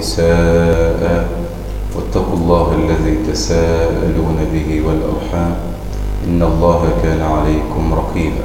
ونساء واتقوا الله الذي تساءلون به والأرحام إن الله كان عليكم رقيبا.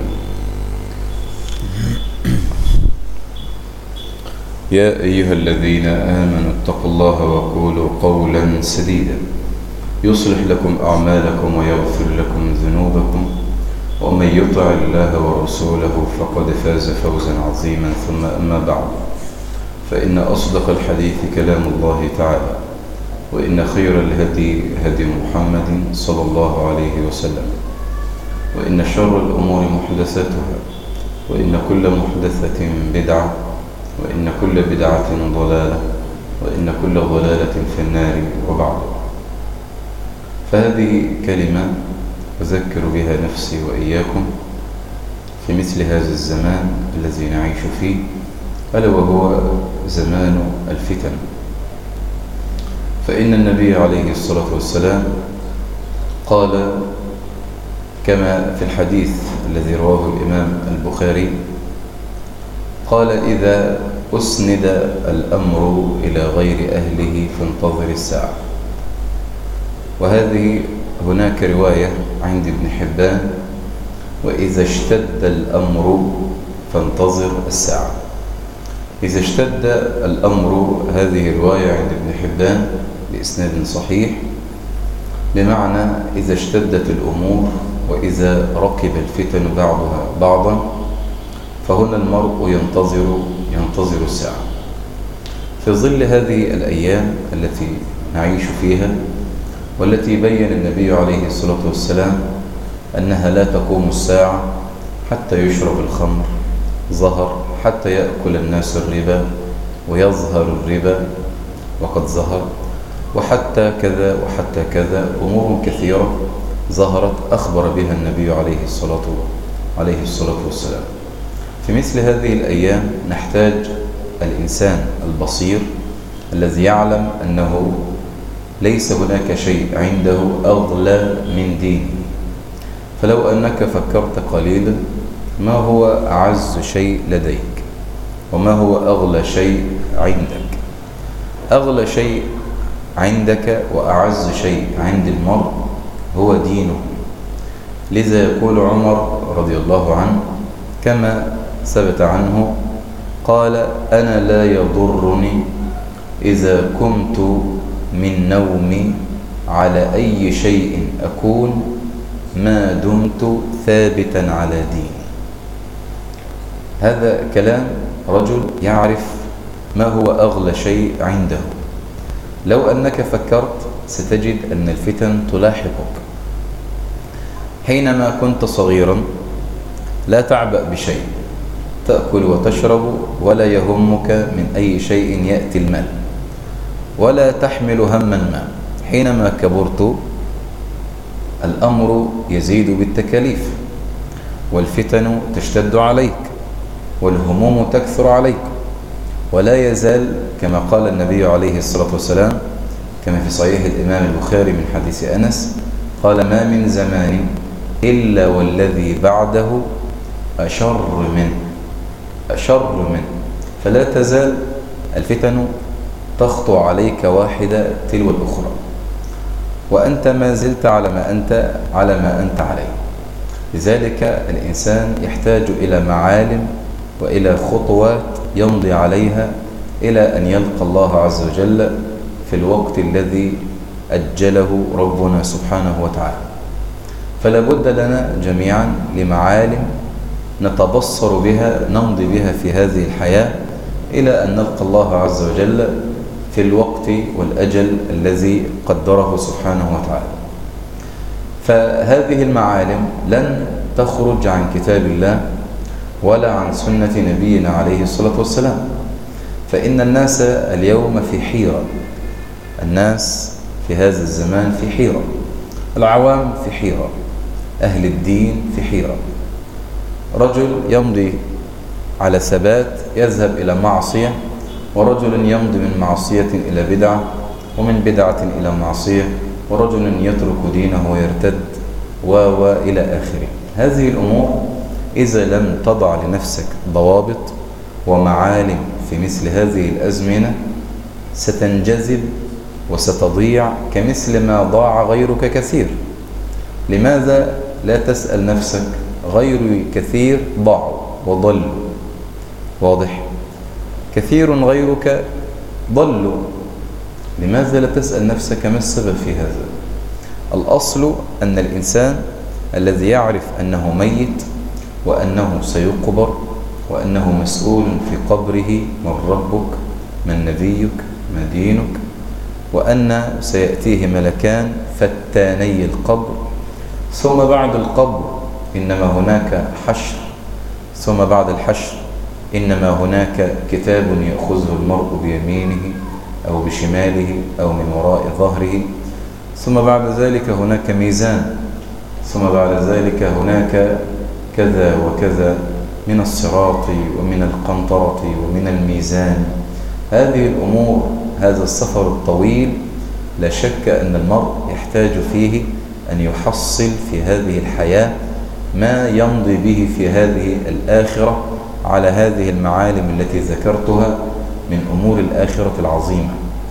يا أيها الذين آمنوا اتقوا الله وقولوا قولا سديدا يصلح لكم أعمالكم ويغفر لكم ذنوبكم، ومن يطع الله ورسوله فقد فاز فوزا عظيما. ثم أما بعد، فإن أصدق الحديث كلام الله تعالى، وإن خير الهدي هدي محمد صلى الله عليه وسلم، وإن شر الأمور محدثاتها، وإن كل محدثة بدعة، وإن كل بدعة ضلالة، وإن كل ضلالة في النار. وبعد، فهذه كلمة أذكر بها نفسي وإياكم في مثل هذا الزمان الذي نعيش فيه، ألا وهو زمان الفتن. فإن النبي عليه الصلاة والسلام قال كما في الحديث الذي رواه الإمام البخاري، قال: إذا أسند الأمر إلى غير أهله فانتظر الساعة. وهذه هناك رواية عند ابن حبان: وإذا اشتد الأمر فانتظر الساعة. إذا اشتد الأمر، هذه رواية عند ابن حبان بإسناد صحيح، بمعنى إذا اشتدت الأمور وإذا ركب الفتن بعضها بعضا، فهنا المرء ينتظر الساعة. في ظل هذه الأيام التي نعيش فيها، والتي بين النبي عليه الصلاة والسلام أنها لا تقوم الساعة حتى يشرب الخمر، ظهر حتى يأكل الناس الربا ويظهر الربا وقد ظهر، وحتى كذا وحتى كذا، أمور كثيرة ظهرت أخبر بها النبي عليه الصلاة والسلام. في مثل هذه الأيام نحتاج الإنسان البصير الذي يعلم أنه ليس هناك شيء عنده أغلى من دينه. فلو أنك فكرت قليلا، ما هو أعز شيء لديك؟ وما هو أغلى شيء عندك؟ أغلى شيء عندك وأعز شيء عند المرء هو دينه. لذا يقول عمر رضي الله عنه كما ثبت عنه، قال: أنا لا يضرني إذا قمت من نومي على أي شيء أكون ما دمت ثابتا على ديني. هذا كلام رجل يعرف ما هو أغلى شيء عنده. لو أنك فكرت ستجد أن الفتن تلاحقك. حينما كنت صغيرا لا تعبأ بشيء، تأكل وتشرب ولا يهمك من أي شيء يأتي المال، ولا تحمل هما ما. حينما كبرت الأمر يزيد بالتكاليف، والفتن تشتد عليك، والهموم تكثر عليك، ولا يزال كما قال النبي عليه الصلاة والسلام كما في صحيح الإمام البخاري من حديث أنس، قال: ما من زمان إلا والذي بعده أشر منه. فلا تزال الفتن تخطو عليك واحدة تلو الأخرى، وأنت ما زلت على ما أنت عليه. لذلك الإنسان يحتاج إلى معالم وإلى خطوات يمضي عليها إلى أن يلقى الله عز وجل في الوقت الذي أجله ربنا سبحانه وتعالى. فلا بد لنا جميعا لمعالم نتبصر بها، نمضي بها في هذه الحياة إلى أن نلقى الله عز وجل في الوقت والأجل الذي قدره سبحانه وتعالى. فهذه المعالم لن تخرج عن كتاب الله ولا عن سنة نبينا عليه الصلاة والسلام. فإن الناس اليوم في حيرة، الناس في هذا الزمان في حيرة، العوام في حيرة، أهل الدين في حيرة. رجل يمضي على ثبات يذهب إلى معصية، ورجل يمضي من معصية إلى بدعة، ومن بدعة إلى معصية، ورجل يترك دينه ويرتد وإلى آخره. هذه الأمور إذا لم تضع لنفسك ضوابط ومعالم في مثل هذه الأزمنة ستنجذب وستضيع كمثل ما ضاع غيرك كثير. لماذا لا تسأل نفسك غير كثير ضاعوا وضلوا؟ واضح؟ كثير غيرك ضلوا، لماذا لا تسأل نفسك ما السبب في هذا؟ الأصل أن الإنسان الذي يعرف أنه ميت وأنه سيقبر وأنه مسؤول في قبره من ربك، من نبيك، ما دينك، وأن سيأتيه ملكان فتاني القبر، ثم بعد القبر إنما هناك حشر، ثم بعد الحشر إنما هناك كتاب يأخذه المرء بيمينه أو بشماله أو من وراء ظهره، ثم بعد ذلك هناك ميزان، ثم بعد ذلك هناك كذا وكذا من الصراط ومن القنطرة ومن الميزان. هذه الأمور، هذا السفر الطويل لا شك أن المرء يحتاج فيه أن يحصل في هذه الحياة ما يمضي به في هذه الآخرة على هذه المعالم التي ذكرتها من أمور الآخرة العظيمة.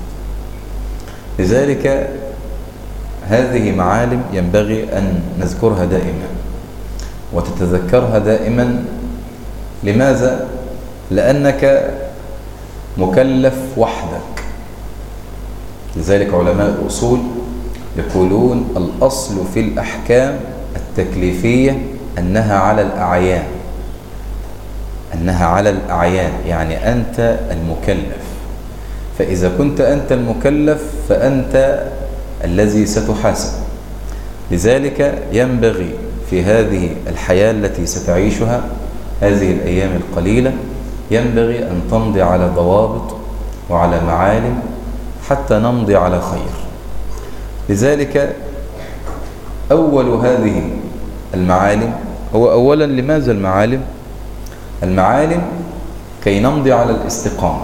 لذلك هذه معالم ينبغي أن نذكرها دائما وتتذكرها دائما. لماذا؟ لأنك مكلف وحدك. لذلك علماء الأصول يقولون الأصل في الأحكام التكليفية أنها على الأعيان، أنها على الأعيان، يعني أنت المكلف. فإذا كنت أنت المكلف فأنت الذي ستحاسب. لذلك ينبغي في هذه الحياة التي ستعيشها هذه الأيام القليلة ينبغي أن تمضي على ضوابط وعلى معالم حتى نمضي على خير. لذلك أول هذه المعالم هو أولا، لماذا المعالم؟ المعالم كي نمضي على الاستقامة.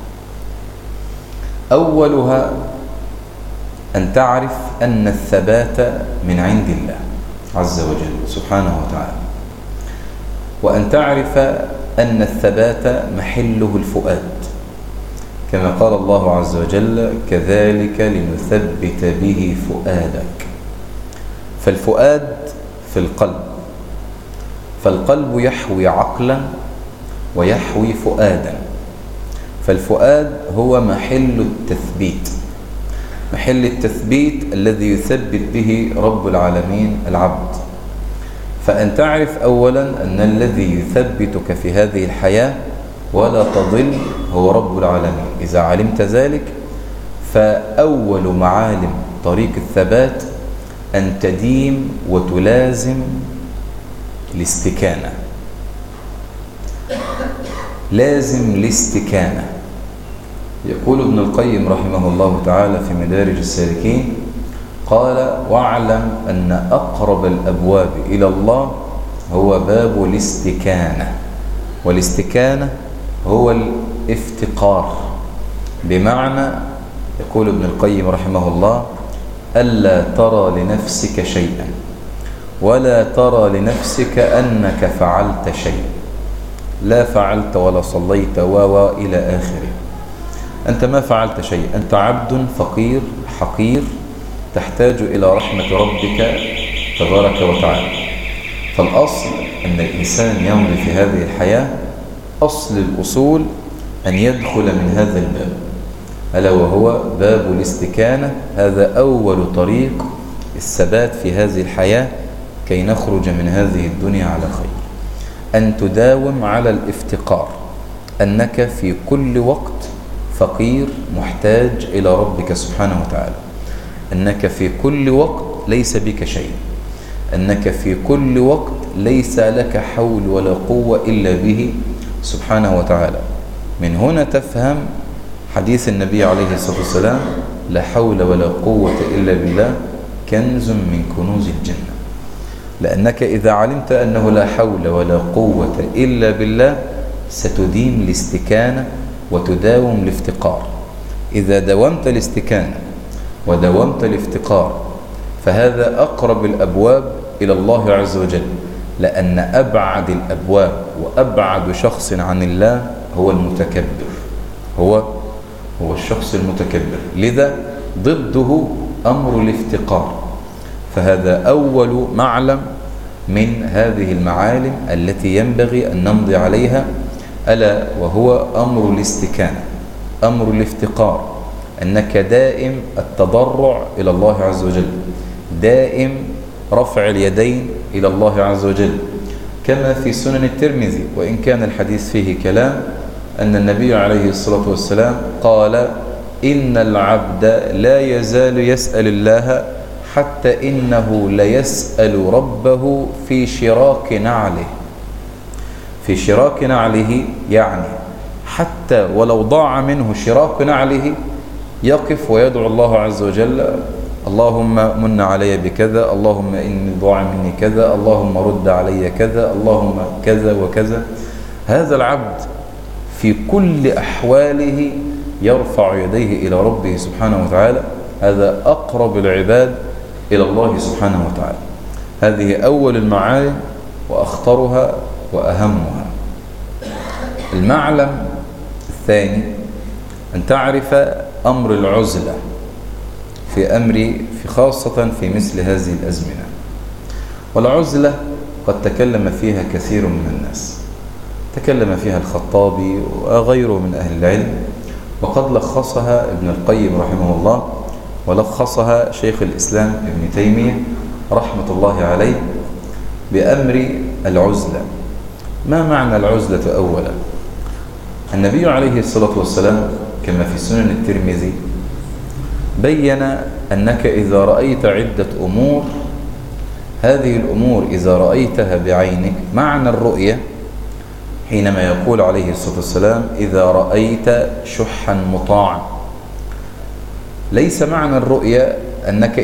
أولها أن تعرف أن الثبات من عند الله عز وجل سبحانه وتعالى، وأن تعرف أن الثبات محله الفؤاد، كما قال الله عز وجل كذلك لنثبت به فؤادك. فالفؤاد في القلب، فالقلب يحوي عقلا ويحوي فؤادا. فالفؤاد هو محل التثبيت، محل التثبيت الذي يثبت به رب العالمين العبد. فأن تعرف أولا أن الذي يثبتك في هذه الحياة ولا تضل هو رب العالمين. إذا علمت ذلك فأول معالم طريق الثبات أن تديم وتلازم الاستكانة. لازم الاستكانة. يقول ابن القيم رحمه الله تعالى في مدارج السالكين قال: واعلم أن أقرب الأبواب إلى الله هو باب الاستكانة. والاستكانة هو الافتقار، بمعنى يقول ابن القيم رحمه الله: ألا ترى لنفسك شيئا ولا ترى لنفسك أنك فعلت شيء، لا فعلت ولا صليت إلى آخره. أنت ما فعلت شيء، أنت عبد فقير حقير تحتاج إلى رحمة ربك تبارك وتعالى. فالأصل أن الإنسان يمضي في هذه الحياة أصل الأصول أن يدخل من هذا الباب، ألا وهو باب الاستكانة. هذا أول طريق الثبات في هذه الحياة كي نخرج من هذه الدنيا على خير. أن تداوم على الافتقار، أنك في كل وقت فقير محتاج إلى ربك سبحانه وتعالى، أنك في كل وقت ليس بك شيء، أنك في كل وقت ليس لك حول ولا قوة إلا به سبحانه وتعالى. من هنا تفهم حديث النبي عليه الصلاة والسلام: لا حول ولا قوة إلا بالله كنز من كنوز الجنة. لأنك إذا علمت أنه لا حول ولا قوة إلا بالله ستديم الاستكانة وتداوم الافتقار. إذا داومت الاستكانة وداومت الافتقار فهذا أقرب الأبواب إلى الله عز وجل، لأن أبعد الأبواب وأبعد شخص عن الله هو المتكبر، هو هو الشخص المتكبر، لذا ضده أمر الافتقار. فهذا أول معلم من هذه المعالم التي ينبغي أن نمضي عليها، ألا وهو أمر الاستكانة، أمر الافتقار، أنك دائم التضرع إلى الله عز وجل، دائم رفع اليدين إلى الله عز وجل، كما في سنن الترمذي، وإن كان الحديث فيه كلام، أن النبي عليه الصلاة والسلام قال: إن العبد لا يزال يسأل الله حتى إنه ليسأل ربه في شراك نعله. في شراك نعله يعني حتى ولو ضاع منه شراك نعله يقف ويدعو الله عز وجل: اللهم من علي بكذا، اللهم إني ضاع مني كذا، اللهم رد علي كذا، اللهم كذا وكذا. هذا العبد في كل أحواله يرفع يديه إلى ربه سبحانه وتعالى، هذا أقرب العباد إلى الله سبحانه وتعالى. هذه أول المعالم وأخطرها وأهمها. المعلم الثاني أن تعرف أمر العزلة في خاصة في مثل هذه الأزمنة. والعزلة قد تكلم فيها كثير من الناس، تكلم فيها الخطابي وغيره من أهل العلم، وقد لخصها ابن القيم رحمه الله، ولخصها شيخ الإسلام ابن تيمية رحمة الله عليه بأمر العزلة. ما معنى العزلة أولا؟ النبي عليه الصلاة والسلام كما في سنن الترمذي بين أنك إذا رأيت عدة أمور، هذه الأمور إذا رأيتها بعينك، معنى الرؤية حينما يقول عليه الصلاة والسلام: إذا رأيت شحا مطاعا، ليس معنى الرؤية أنك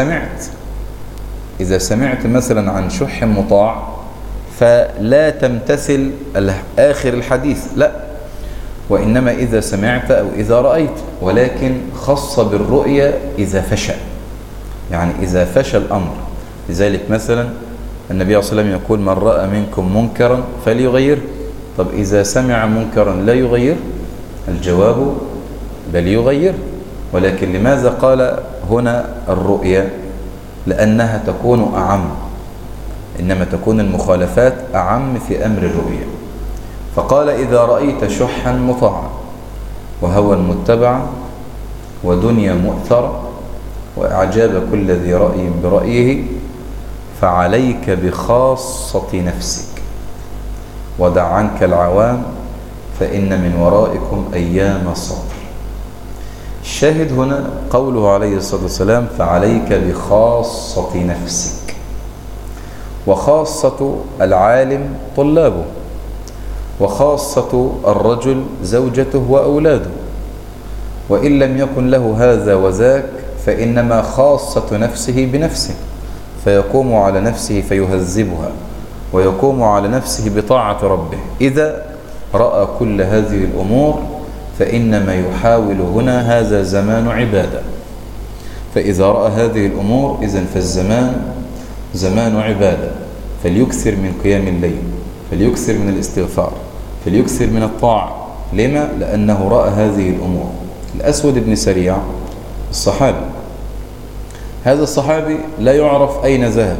إذا سمعت مثلا عن شح مطاع فلا تمتثل آخر الحديث، لا، وإنما إذا سمعت أو إذا رأيت، ولكن خص بالرؤية إذا فشى، يعني إذا فشى الأمر. لذلك مثلا النبي صلى الله عليه وسلم يقول: من رأى منكم منكرا فليغير. طب إذا سمع منكرا لا يغير؟ الجواب بل يغير. ولكن لماذا قال هنا الرؤية؟ لأنها تكون أعم، إنما تكون المخالفات أعم في أمر الرؤية. فقال: إذا رأيت شحا مطاعا وهوى متبعا ودنيا مؤثرة وإعجاب كل ذي رأي برأيه فعليك بخاصة نفسك ودع عنك العوام فإن من ورائكم أيام الصبر. الشاهد هنا قوله عليه الصلاة والسلام: فعليك بخاصة نفسك. وخاصة العالم طلابه، وخاصة الرجل زوجته وأولاده، وإن لم يكن له هذا وذاك فإنما خاصة نفسه بنفسه، فيقوم على نفسه فيهذبها، ويقوم على نفسه بطاعة ربه. إذا رأى كل هذه الأمور فإنما يحاول هنا هذا زمان عبادة. فإذا رأى هذه الأمور إذن فالزمان زمان عبادة، فليكثر من قيام الليل، فليكثر من الاستغفار، فليكثر من الطاعة. لما؟ لأنه رأى هذه الأمور. الأسود بن سريع الصحابي، هذا الصحابي لا يعرف أين ذهب،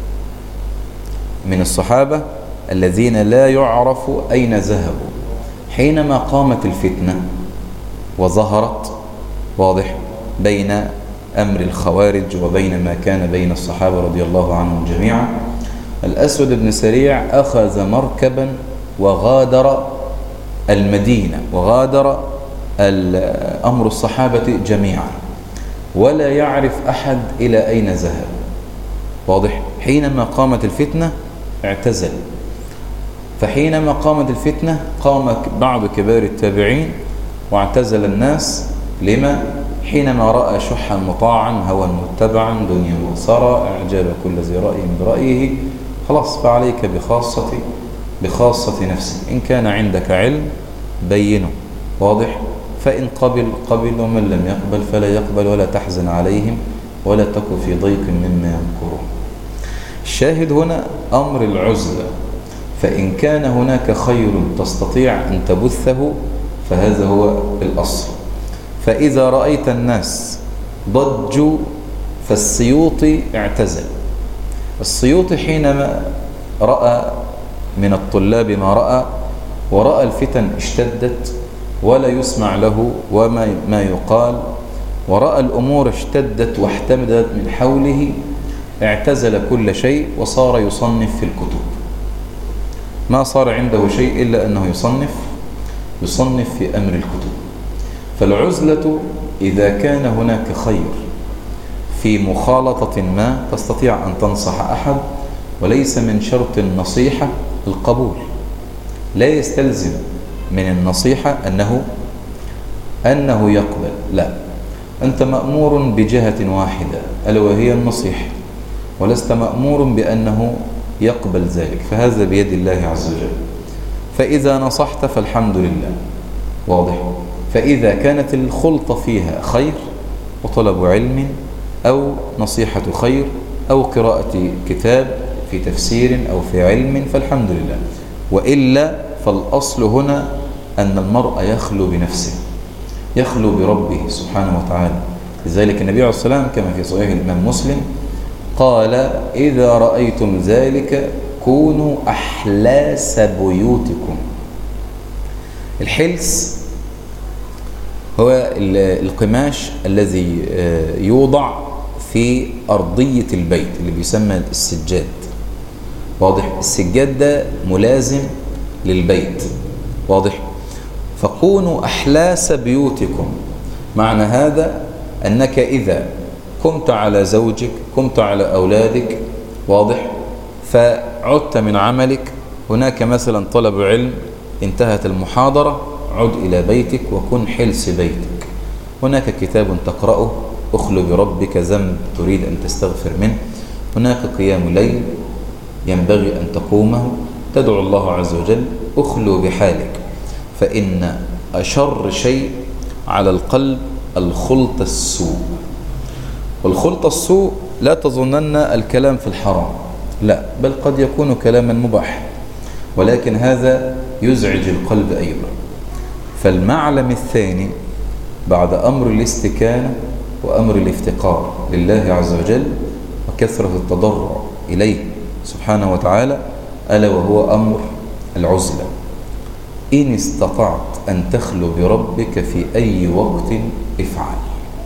من الصحابة الذين لا يعرف أين ذهبوا. حينما قامت الفتنة وظهرت، واضح، بين أمر الخوارج وبين ما كان بين الصحابة رضي الله عنهم جميعا، الأسود بن سريع أخذ مركبا وغادر المدينة، وغادر أمر الصحابة جميعا، ولا يعرف أحد إلى أين ذهب. واضح؟ حينما قامت الفتنة اعتزل. فحينما قامت الفتنة قام بعض كبار التابعين واعتزل الناس. لما؟ حينما رأى شحا مطاعا، هوى متبعا، دنيا مؤثرة، إعجاب كل ذي رأي برأيه، خلاص فعليك بخاصة نفسك. إن كان عندك علم بينه، واضح؟ فإن قبل قبل، ومن لم يقبل فلا يقبل، ولا تحزن عليهم ولا تك في ضيق مما يمكرون. الشاهد هنا أمر العزلة. فإن كان هناك خير تستطيع أن تبثه فهذا هو الأصل. فإذا رأيت الناس ضجوا فالسيوطي اعتزل. السيوطي حينما رأى من الطلاب ما رأى ورأى الفتن اشتدت ولا يسمع له وما يقال، ورأى الأمور اشتدت واحتمدت من حوله، اعتزل كل شيء وصار يصنف في الكتب. ما صار عنده شيء إلا أنه يصنف في أمر الكتب. فالعزلة إذا كان هناك خير في مخالطة ما تستطيع أن تنصح أحد، وليس من شرط النصيحة القبول. لا يستلزم من النصيحة أنه يقبل، لا، أنت مأمور بجهة واحدة ألا وهي النصيحة، ولست مأمور بأنه يقبل ذلك، فهذا بيد الله عز وجل. فإذا نصحت فالحمد لله، واضح. فإذا كانت الخلطة فيها خير وطلب علم أو نصيحة خير أو قراءة كتاب في تفسير أو في علم فالحمد لله. وإلا فالأصل هنا أن المرء يخلو بنفسه، يخلو بربه سبحانه وتعالى. لذلك النبي عليه الصلاة والسلام كما في صحيح الإمام مسلم قال: إذا رأيتم ذلك كونوا أحلاس بيوتكم. الحلس هو القماش الذي يوضع في أرضية البيت اللي بيسمى السجاد، واضح. السجاد ده ملازم للبيت، واضح. فكونوا أحلاس بيوتكم، معنى هذا أنك إذا قمت على زوجك، قمت على أولادك، واضح، فعدت من عملك، هناك مثلا طلب علم، انتهت المحاضرة، عد إلى بيتك وكن حلس بيتك. هناك كتاب تقرأه، أخلو بربك، ذنب تريد أن تستغفر منه، هناك قيام ليل ينبغي أن تقومه، تدعو الله عز وجل، أخلو بحالك. فإن أشر شيء على القلب الخلط السوء. والخلط السوء لا تظنن الكلام في الحرام، لا، بل قد يكون كلاما مباح، ولكن هذا يزعج القلب أيضا. فالمعلم الثاني بعد أمر الاستكانة وأمر الافتقار لله عز وجل وكثرة التضرع إليه سبحانه وتعالى، ألا وهو أمر العزلة. إن استطعت أن تخلو بربك في أي وقت افعل.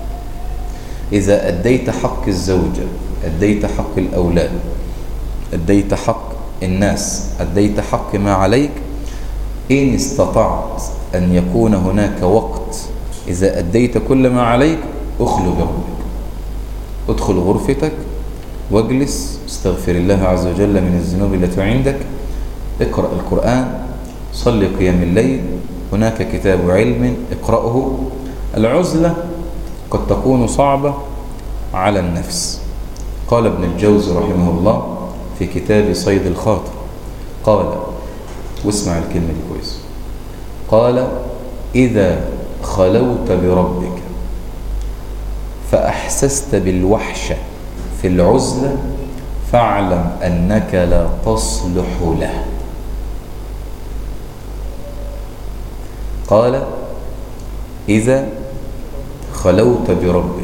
إذا أديت حق الزوجة، أديت حق الأولاد، أديت حق الناس، أديت حق ما عليك، إن استطعت أن يكون هناك وقت إذا أديت كل ما عليك أخلو بربك. ادخل غرفتك واجلس، استغفر الله عز وجل من الذنوب التي عندك، اقرأ القرآن، صلي قيام الليل، هناك كتاب علم اقرأه. العزلة قد تكون صعبة على النفس. قال ابن الجوزي رحمه الله في كتاب صيد الخاطر، قال، واسمع الكلمة دي كويس، قال: إذا خلوت بربك فأحسست بالوحشة في العزلة فاعلم أنك لا تصلح له. قال: إذا خلوت بربك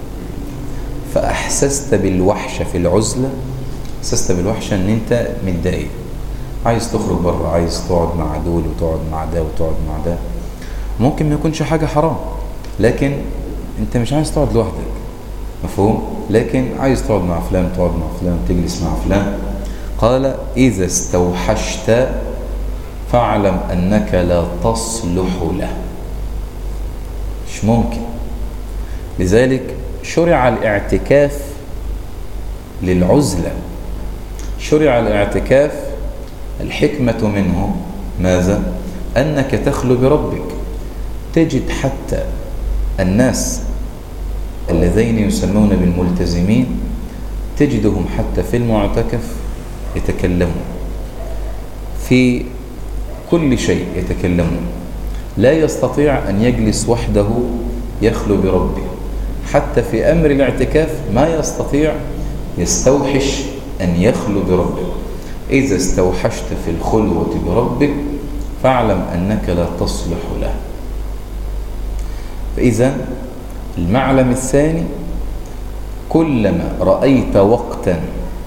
فأحسست بالوحشة في العزلة، أحسست بالوحشة أن أنت متضايق، عايز تخرج بره، عايز تقعد مع دول وتقعد مع ده وتقعد مع ده، ممكن ما يكونش حاجة حرام، لكن أنت مش عايز تقعد لوحدك، مفهوم؟ لكن عايز تقعد مع فلان، تقعد مع فلان، تجلس مع فلان. قال: إذا استوحشت فاعلم أنك لا تصلح له. مش ممكن. لذلك شرع الاعتكاف للعزلة، شرع الاعتكاف، الحكمة منه ماذا؟ أنك تخلو بربك. تجد حتى الناس الذين يسمون بالملتزمين تجدهم حتى في المعتكف يتكلمون في كل شيء، يتكلمون، لا يستطيع أن يجلس وحده يخلو بربه. حتى في أمر الاعتكاف ما يستطيع، يستوحش أن يخلو بربه. إذا استوحشت في الخلوة بربك فاعلم أنك لا تصلح له. فإذا المعلم الثاني: كلما رأيت وقتا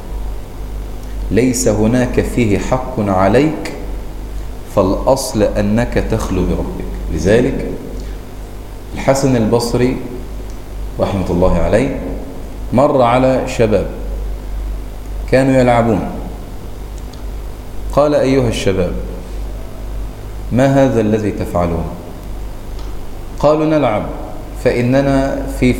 ليس هناك فيه حق عليك فالأصل أنك تخلو بربك. لذلك الحسن البصري رحمة الله عليه مر على شباب كانوا يلعبون، قال: أيها الشباب، ما هذا الذي تفعلون؟ قالوا: نلعب فإننا في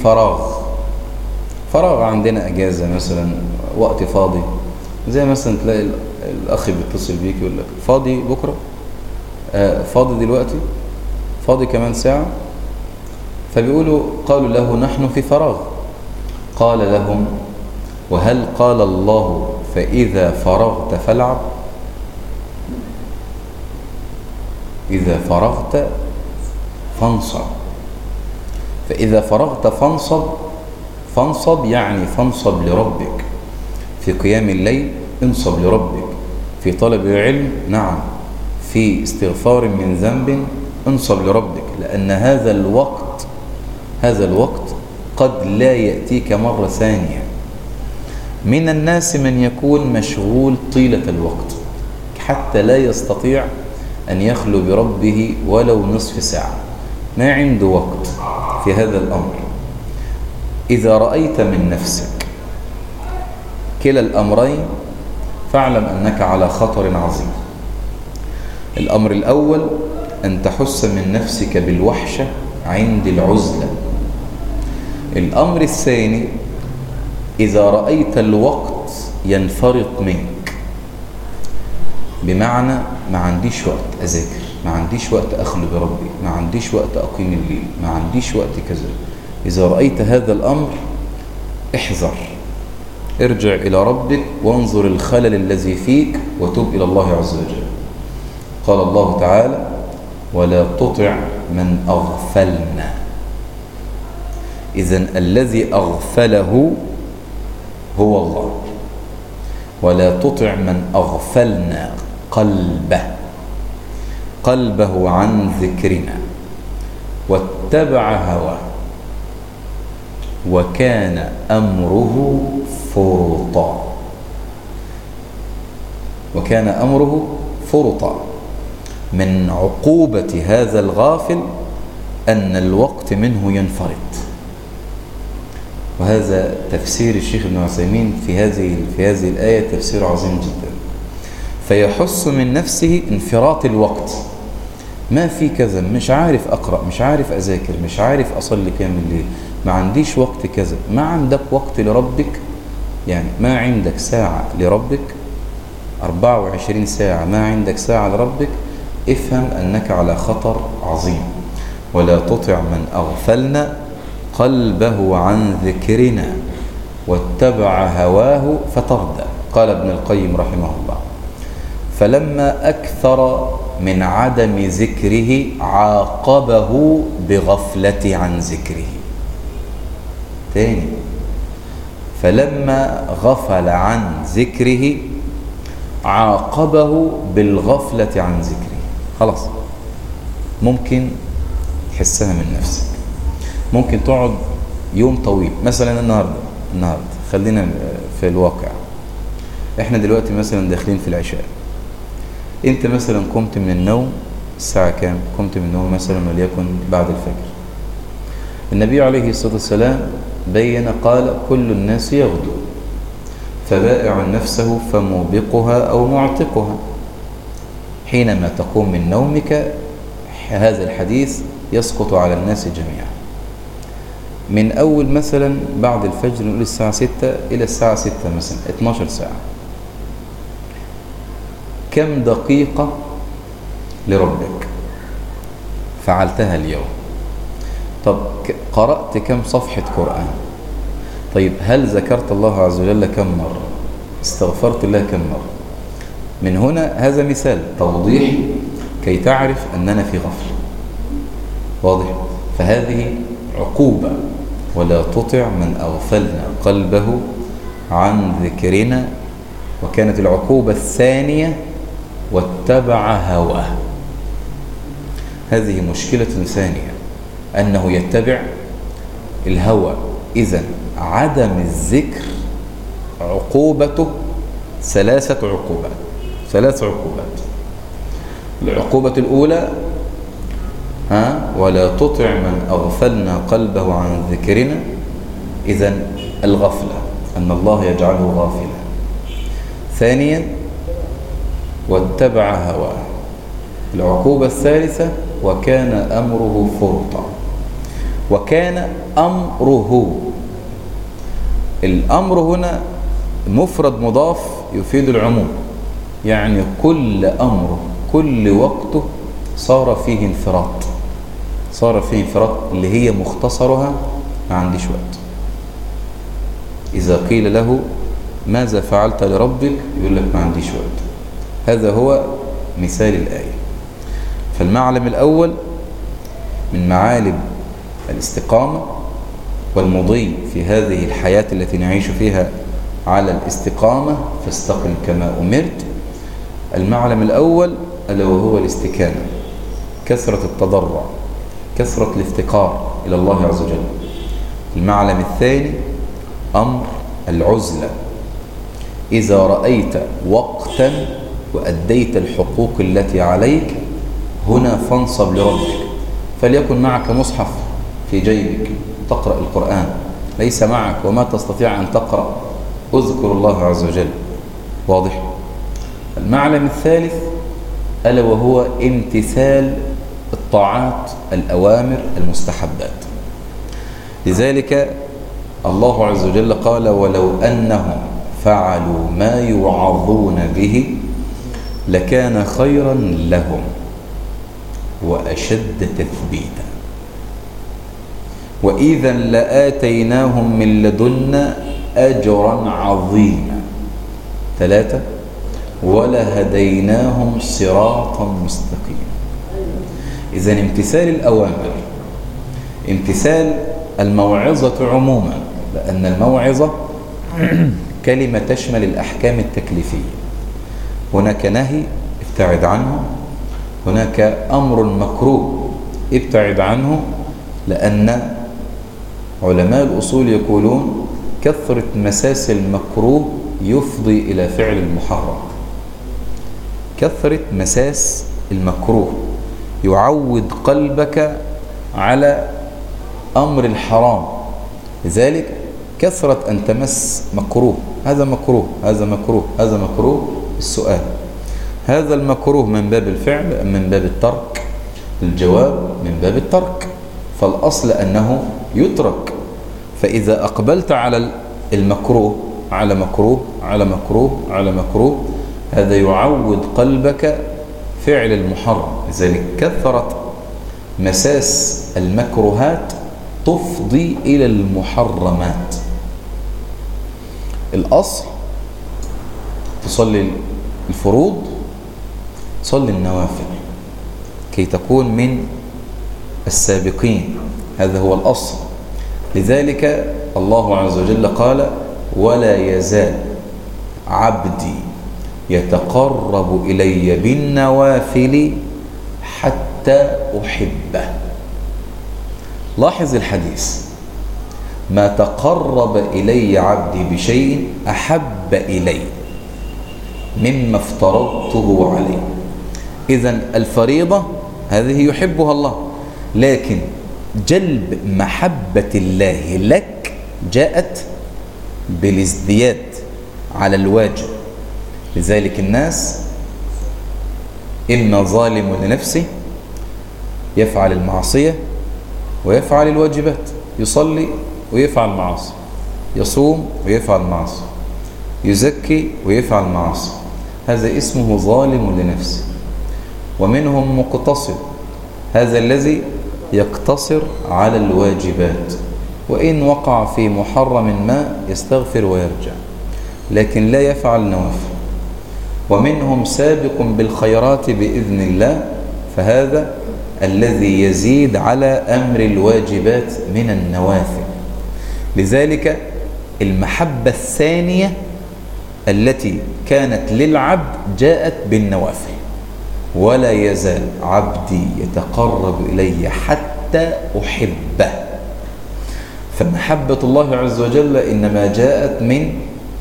فراغ عندنا أجازة مثلا، وقت فاضي، زي مثلا تلاقي الأخ بيتصل بيك يقول لك: فاضي بكرة؟ فاضي دلوقتي؟ فاضي كمان ساعة؟ قالوا له: نحن في فراغ. قال لهم: وهل قال الله فإذا فرغت فالعب؟ إذا فرغت فانصب. فإذا فرغت فانصب يعني فانصب لربك. في قيام الليل انصب لربك، في طلب العلم نعم، في استغفار من ذنب انصب لربك، لأن هذا الوقت قد لا يأتيك مرة ثانية. من الناس من يكون مشغول طيلة الوقت حتى لا يستطيع أن يخلو بربه ولو نصف ساعة، ما عنده وقت في هذا الأمر. إذا رأيت من نفسك كلا الأمرين فاعلم أنك على خطر عظيم. الأمر الأول: أن تحس من نفسك بالوحشة عند العزلة. الأمر الثاني: إذا رأيت الوقت ينفرط منك، بمعنى ما عنديش وقت أذاكر، ما عنديش وقت أخلو بربي، ما عنديش وقت أقيم الليل، ما عنديش وقت كذا. إذا رأيت هذا الأمر احذر، ارجع إلى ربك وانظر الخلل الذي فيك وتوب إلى الله عز وجل. قال الله تعالى: ولا تطع من أغفلنا. إذن الذي أغفله هو الله. ولا تطع من أغفلنا قلبه عن ذكرنا واتبع هواه وكان أمره فرطا. من عقوبة هذا الغافل أن الوقت منه ينفرط. وهذا تفسير الشيخ ابن عثيمين في هذه الآية تفسير عظيم جدا. فيحس من نفسه انفراط الوقت، ما في كذا، مش عارف أقرأ، مش عارف أذاكر، مش عارف أصلي قيام الليل، ما عنديش وقت كذا. ما عندك وقت لربك، يعني ما عندك ساعة لربك، 24 ساعة ما عندك ساعة لربك. افهم أنك على خطر عظيم. ولا تطع من أغفلنا قلبه عن ذكرنا واتبع هواه فتردى. قال ابن القيم رحمه الله: فلما أكثر من عدم ذكره عاقبه بغفلة عن ذكره. تاني: فلما غفل عن ذكره عاقبه بالغفلة عن ذكره. خلاص، ممكن تحسها من نفسك. ممكن تقعد يوم طويل، مثلا النهاردة خلينا في الواقع، احنا دلوقتي مثلا داخلين في العشاء. انت مثلا قمت من النوم الساعة كام؟ قمت من النوم مثلا وليكن بعد الفجر. النبي عليه الصلاة والسلام بين قال: كل الناس يغدو فبائع نفسه فموبقها أو معتقها. حينما تقوم من نومك هذا الحديث يسقط على الناس جميعا. من أول مثلا بعد الفجر نقول الساعة 6 إلى الساعة 6 مثلا 12 ساعة. كم دقيقة لربك فعلتها اليوم؟ طب قرأت كم صفحة قرآن؟ طيب هل ذكرت الله عز وجل كم مرة؟ استغفرت الله كم مرة؟ من هنا هذا مثال توضيح كي تعرف أننا في غفلة. واضح؟ فهذه عقوبة. ولا تطع من أغفلنا قلبه عن ذكرنا. وكانت العقوبة الثانية: واتبع هواه. هذه مشكلة ثانية. أنه يتبع الهوى. إذن عدم الذكر عقوبته ثلاث عقوبات. العقوبة الأولى ولا تطع من أغفلنا قلبه عن ذكرنا. إذن الغفلة أن الله يجعله غافلا. ثانيا واتبع هواه. العقوبة الثالثة وكان أمره فرطا. وكان أمره، الأمر هنا مفرد مضاف يفيد العموم، يعني كل أمره كل وقته صار فيه انفراط، اللي هي مختصرها ما عنديش وقت. إذا قيل له ماذا فعلت لربك يقول لك ما عنديش وقت. هذا هو مثال الآية. فالمعلم الأول من معالم الاستقامة والمضي في هذه الحياة التي نعيش فيها على الاستقامة، فاستقم كما أمرت. المعلم الأول ألا وهو الاستكانة، كثرة التضرع، كثرة الافتقار إلى الله عز وجل. المعلم الثاني أمر العزلة. إذا رأيت وقتا وأديت الحقوق التي عليك هنا فانصب لربك، فليكن معك مصحف في جيبك تقرأ القرآن، ليس معك وما تستطيع أن تقرأ اذكر الله عز وجل. واضح؟ المعلم الثالث ألا وهو امتثال الطاعات، الأوامر، المستحبات. لذلك الله عز وجل قال ولو أنهم فعلوا ما يوعظون به لكان خيرا لهم وأشد تثبيتا وإذا لآتيناهم من لدنا أجرا عظيما. 3 ولهديناهم صراطا مستقيما. إذن امتثال الأوامر، امتثال الموعظة عموما، لأن الموعظة كلمة تشمل الأحكام التكليفية. هناك نهي ابتعد عنه، هناك أمر مكروه ابتعد عنه، لأن علماء الأصول يقولون كثرة مساس المكروه يفضي إلى فعل المحرم. كثرة مساس المكروه يعود قلبك على أمر الحرام. لذلك كثرة أن تمس مكروه، هذا مكروه، هذا مكروه، هذا مكروه. السؤال هذا المكروه من باب الفعل أم من باب الترك؟ الجواب من باب الترك، فالأصل أنه يترك. فإذا أقبلت على المكروه على مكروه على مكروه على مكروه، هذا يعود قلبك فعل المحرم. لذلك كثرت مساس المكروهات تفضي إلى المحرمات. الأصل تصلي الفروض، تصلي النوافل كي تكون من السابقين، هذا هو الأصل. لذلك الله عز وجل قال ولا يزال عبدي يتقرب إلي بالنوافل حتى أحبه. لاحظ الحديث، ما تقرب إلي عبدي بشيء أحب إلي مما افترضته عليه. إذن الفريضة هذه يحبها الله، لكن جلب محبة الله لك جاءت بالازدياد على الواجب. لذلك الناس إما ظالم لنفسه يفعل المعصية ويفعل الواجبات، يصلي ويفعل معاصي، يصوم ويفعل معاصي، يزكي ويفعل معاصي، هذا اسمه ظالم لنفسه. ومنهم مقتصد، هذا الذي يقتصر على الواجبات، وإن وقع في محرم ما يستغفر ويرجع، لكن لا يفعل نوافل. ومنهم سابق بالخيرات بإذن الله، فهذا الذي يزيد على أمر الواجبات من النوافل. لذلك المحبة الثانية التي كانت للعبد جاءت بالنوافل. ولا يزال عبدي يتقرب إلي حتى حتى أحبه. فمحبة الله عز وجل إنما جاءت من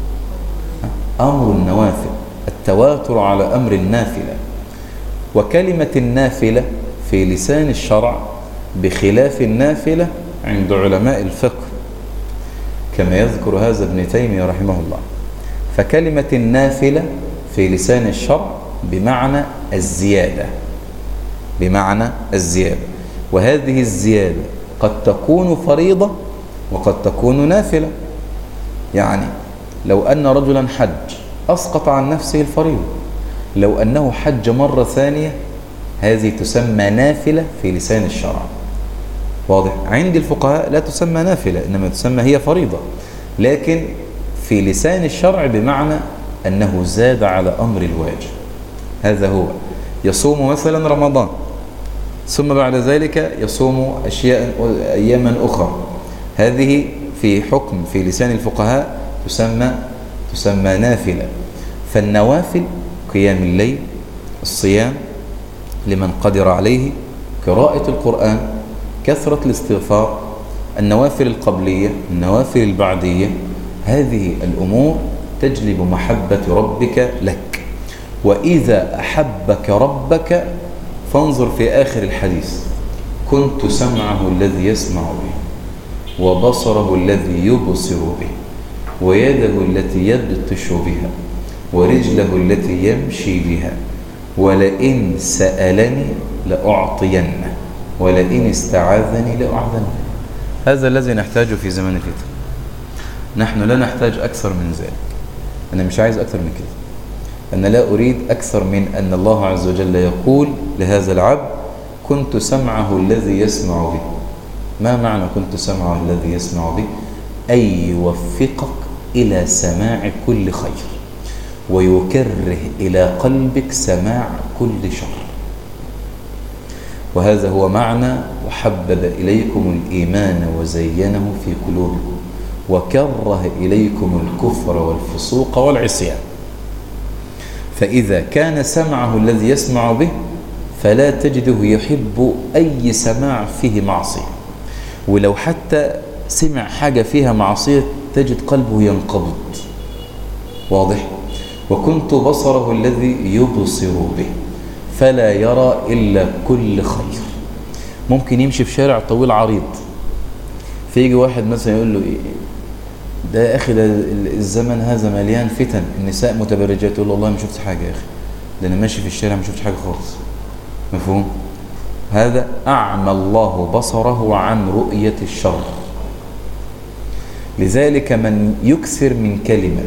أمر النوافل، التواتر على أمر النافلة. وكلمة النافلة في لسان الشرع بخلاف النافلة عند علماء الفقه، كما يذكر هذا ابن تيمية رحمه الله. فكلمة النافلة في لسان الشرع بمعنى الزيادة، بمعنى الزيادة. وهذه الزيادة قد تكون فريضة وقد تكون نافلة. يعني لو أن رجلا حج أسقط عن نفسه الفريضة، لو أنه حج مرة ثانية هذه تسمى نافلة في لسان الشرع. واضح؟ عند الفقهاء لا تسمى نافلة، إنما تسمى هي فريضة، لكن في لسان الشرع بمعنى أنه زاد على أمر الواجب. هذا هو. يصوم مثلا رمضان ثم بعد ذلك يصوم أياما أخرى، هذه في حكم في لسان الفقهاء تسمى نافلة. فالنوافل قيام الليل، الصيام لمن قدر عليه، قراءة القرآن، كثرة الاستغفار، النوافل القبلية، النوافل البعدية، هذه الأمور تجلب محبة ربك لك. وإذا أحبك ربك فانظر في آخر الحديث: كنت سمعه الذي يسمع به، وبصره الذي يبصر به، ويده التي يبطش بها، ورجله التي يمشي بها، ولئن سألني لأعطينه، ولئن استعاذني لأعذنه. هذا الذي نحتاجه في زمن الفتن. نحن لا نحتاج أكثر من ذلك. أنا مش عايز أكثر من كده. أنا لا أريد أكثر من أن الله عز وجل يقول لهذا العبد: كنت سمعه الذي يسمع به. ما معنى كنت سمعه الذي يسمع به؟ أي يوفقك إلى سماع كل خير، ويكره إلى قلبك سماع كل شر. وهذا هو معنى: وحبب إليكم الإيمان وزينه في قلوبكم وكره إليكم الكفر والفسوق والعصيان. فإذا كان سمعه الذي يسمع به فلا تجده يحب أي سماع فيه معصية، ولو حتى سمع حاجة فيها معصية تجد قلبه ينقبض. واضح؟ وكنت بصره الذي يبصر به فلا يرى إلا كل خير. ممكن يمشي في شارع طويل عريض، فيجي واحد مثلا يقول له: ده يا أخي ده الزمن هذا مليان فتن، النساء متبرجات. يقول له: والله ما شفت حاجة يا أخي، ده أنا ماشي في الشارع ما شفت حاجة خالص. مفهوم؟ هذا أعمى الله بصره عن رؤية الشر. لذلك من يكثر من كلمة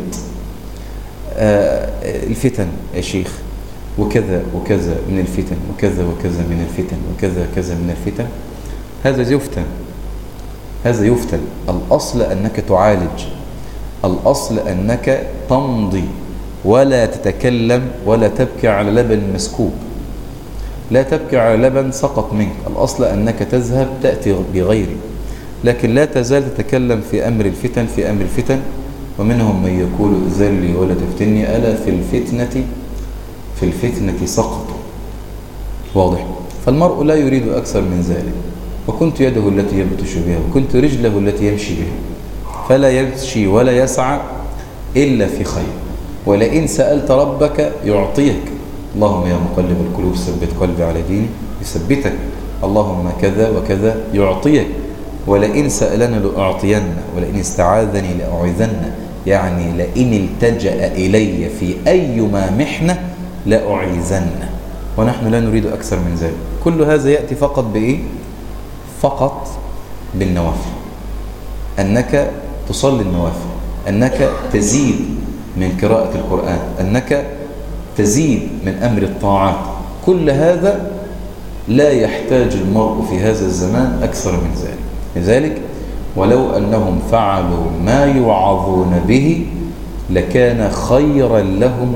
الفتن يا شيخ، وكذا وكذا من الفتن، وكذا وكذا من الفتن، وكذا كذا من الفتن، هذا يفتن. هذا يفتن. الأصل أنك تعالج، الأصل أنك تمضي ولا تتكلم ولا تبكي على لبن مسكوب. لا تبكي على لبن سقط منك، الأصل أنك تذهب تأتي بغيره، لكن لا تزال تتكلم في أمر الفتن، في أمر الفتن. ومنهم من يقول: ذلي ولا تفتني، ألا في الفتنة سقطوا. واضح؟ فالمرء لا يريد أكثر من ذلك. وكنت يده التي يبطش بها، وكنت رجله التي يمشي بها، فلا يمشي ولا يسعى إلا في خير. ولئن سألت ربك يعطيك. اللهم يا مقلب القلوب ثبت قلبي على ديني، يثبتك. اللهم كذا وكذا يعطيك. ولئن سألني لأعطينه، ولئن استعاذني لأعيذنه. يعني لئن التجأ إلي في أيما محنة لأعيذنه. ونحن لا نريد أكثر من ذلك. كل هذا يأتي فقط بإيه؟ فقط بالنوافل. أنك تصلي النوافل، أنك تزيد من قراءة القرآن، أنك تزيد من أمر الطاعات. كل هذا لا يحتاج المرء في هذا الزمان أكثر من ذلك. لذلك ولو أنهم فعلوا ما يوعظون به لكان خيرا لهم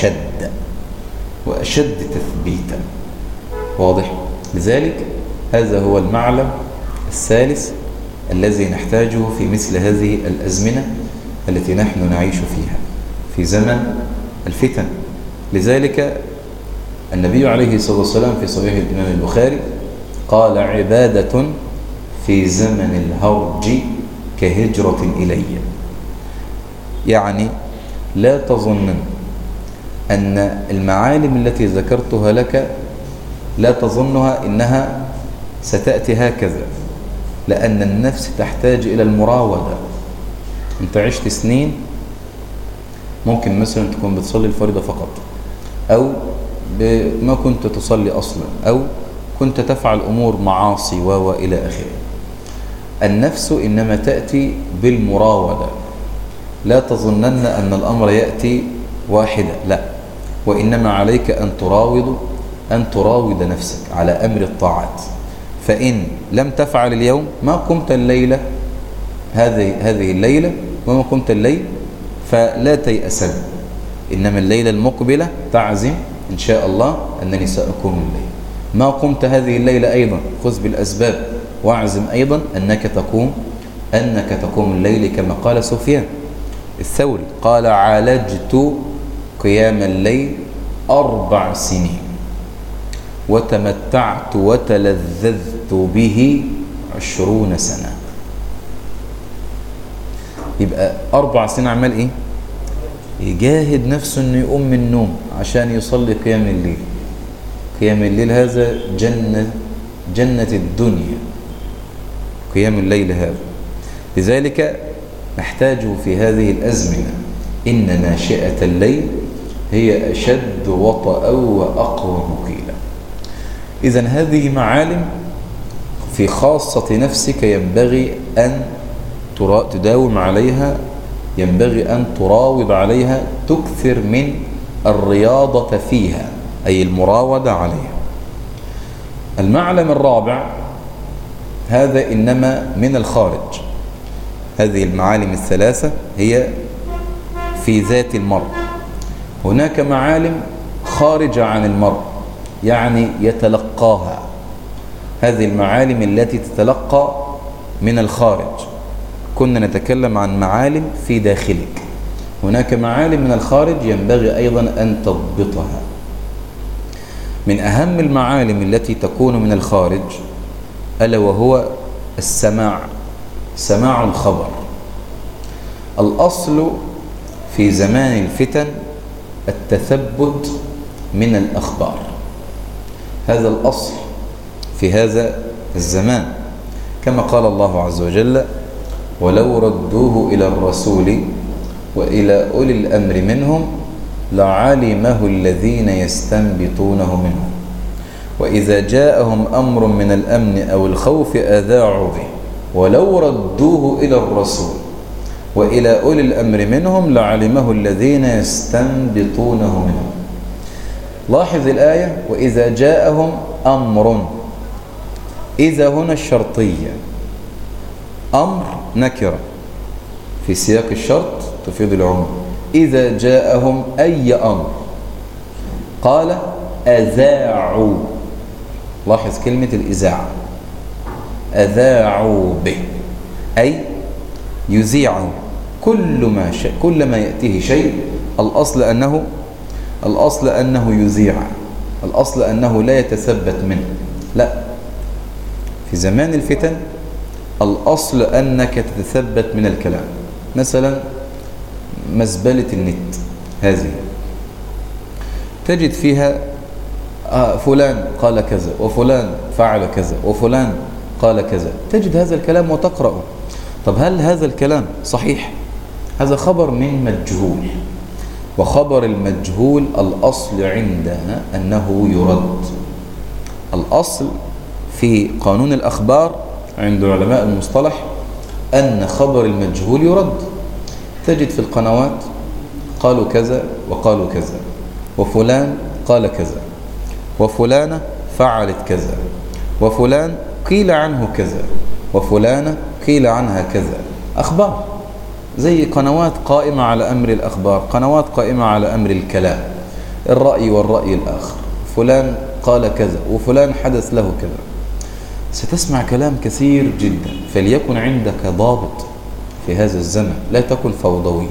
وأشد تثبيتا. واضح؟ لذلك هذا هو المعلم الثالث الذي نحتاجه في مثل هذه الأزمنة التي نحن نعيش فيها في زمن الفتن. لذلك النبي عليه الصلاة والسلام في صحيح الإمام البخاري قال عبادة في زمن الهرج كهجرة إلي. يعني لا تظن أن المعالم التي ذكرتها لك لا تظنها إنها ستأتي هكذا، لأن النفس تحتاج إلى المراودة. أنت عشت سنين ممكن مثلا تكون بتصلي الفريضة فقط، أو ما كنت تصلي أصلا، أو كنت تفعل أمور معاصي وإلى آخره. النفس إنما تأتي بالمراودة. لا تظنن أن الأمر يأتي واحدة، لا، وإنما عليك أن تراود نفسك على أمر الطاعات. فإن لم تفعل اليوم ما قمت الليلة هذه الليلة وما قمت الليل فلا تيأسن، إنما الليلة المقبلة تعزم إن شاء الله أنني سأقوم الليل. ما قمت هذه الليلة أيضا خذ بالأسباب واعزم أيضا أنك تقوم الليل، كما قال سفيان الثوري قال عالجت قيام الليل 4 سنين وتمتعت وتلذذت به 20 سنة. يبقى 4 سنين عمال إيه؟ يجاهد نفسه أنه يقوم من النوم عشان يصلي قيام الليل. قيام الليل هذا جنة الدنيا، قيام الليل هذا. لذلك نحتاج في هذه الأزمنة إن ناشئة الليل هي أشد وطأ وأقوى قيلا. إذن هذه معالم في خاصة نفسك ينبغي أن تداوم عليها، ينبغي أن تراوض عليها، تكثر من الرياضة فيها، أي المراودة عليها. المعلم الرابع هذا إنما من الخارج. هذه المعالم الثلاثة هي في ذات المرء. هناك معالم خارجة عن المرء، يعني يتلقاها. هذه المعالم التي تتلقى من الخارج. كنا نتكلم عن معالم في داخلك. هناك معالم من الخارج ينبغي أيضا أن تضبطها. من أهم المعالم التي تكون من الخارج ألا وهو سماع الخبر. الأصل في زمان الفتن التثبت من الأخبار. هذا الأصل في هذا الزمان، كما قال الله عز وجل ولو ردوه إلى الرسول وإلى أولي الأمر منهم لعلمه الذين يستنبطونه منهم وإذا جاءهم أمر من الأمن أو الخوف أذاعوا به ولو ردوه إلى الرسول وإلى أولي الأمر منهم لعلمه الذين يستنبطونه منهم. لاحظ الآية وإذا جاءهم أمر. إذا هنا الشرطية، أمر نكرة في سياق الشرط تفيد العموم. إذا جاءهم أي أمر قال أذاعوا. لاحظ كلمة الإذاعة، أذاعوا به أي يذيعوا. كل ما يأتيه شيء الأصل أنه يذيع، الأصل أنه لا يتثبت منه. لا، في زمان الفتن الأصل أنك تتثبت من الكلام. مثلا مزبلة النت هذه تجد فيها فلان قال كذا وفلان فعل كذا وفلان قال كذا، تجد هذا الكلام وتقرأه. طب هل هذا الكلام صحيح؟ هذا خبر من مجهول، وخبر المجهول الأصل عندنا أنه يرد. الأصل في قانون الأخبار عند علماء المصطلح أن خبر المجهول يرد. تجد في القنوات قالوا كذا وقالوا كذا، وفلان قال كذا، وفلانة فعلت كذا، وفلان قيل عنه كذا، وفلانة قيل عنها كذا. أخبار زي قنوات قائمة على أمر الأخبار، قنوات قائمة على أمر الكلام، الرأي والرأي الآخر، فلان قال كذا وفلان حدث له كذا. ستسمع كلام كثير جدا، فليكن عندك ضابط في هذا الزمن، لا تكن فوضوي.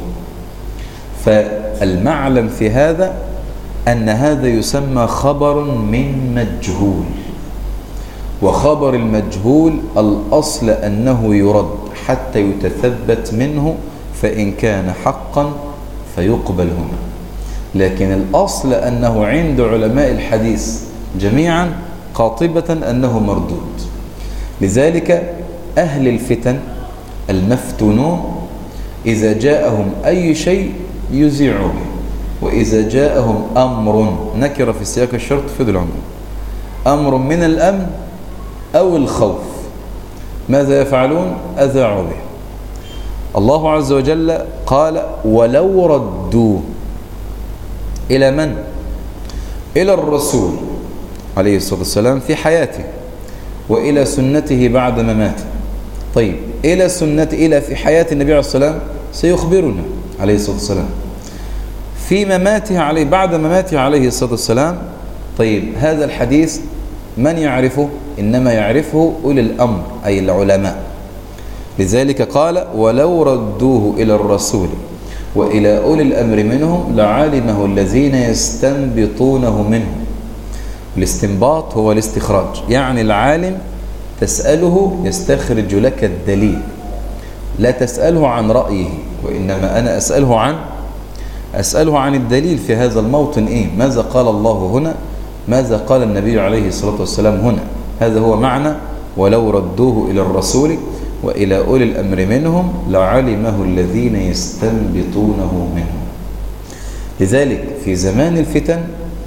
فالمعلم في هذا أن هذا يسمى خبر من مجهول. وخبر المجهول الأصل أنه يرد حتى يتثبت منه، فإن كان حقا فيقبل هنا. لكن الأصل أنه عند علماء الحديث جميعا قاطبة أنه مردود. لذلك أهل الفتن المفتونون إذا جاءهم أي شيء يذيعوا به، وإذا جاءهم أمر نكر في سياق الشرط في ذي العموم، أمر من الأمن أو الخوف، ماذا يفعلون؟ أذاعوا به. الله عز وجل قال ولو ردوا إلى من؟ إلى الرسول عليه الصلاة والسلام في حياته، وإلى سنته بعد مماته. طيب إلى سنته، إلى في حياة النبي عليه الصلاة والسلام سيخبرنا عليه الصلاة والسلام، في مماته عليه بعد مماته عليه الصلاة والسلام. طيب هذا الحديث من يعرفه؟ إنما يعرفه أولي الأمر أي العلماء. لذلك قال ولو ردوه إلى الرسول وإلى أولي الأمر منهم لعلمه الذين يستنبطونه منه. الاستنباط هو الاستخراج، يعني العالم تسأله يستخرج لك الدليل، لا تسأله عن رأيه، وإنما أنا أسأله عن الدليل في هذا الموطن إيه؟ ماذا قال الله هنا؟ ماذا قال النبي عليه الصلاة والسلام هنا؟ هذا هو معنى ولو ردوه إلى الرسول وإلى أولي الأمر منهم لعلمه الذين يستنبطونه منهم. لذلك في زمان الفتن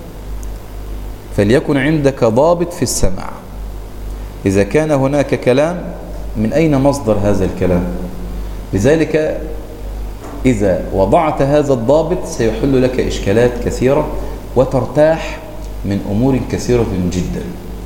فليكن عندك ضابط في السمع. إذا كان هناك كلام، من أين مصدر هذا الكلام؟ لذلك إذا وضعت هذا الضابط سيحل لك إشكالات كثيرة وترتاح من أمور كثيرة جدا.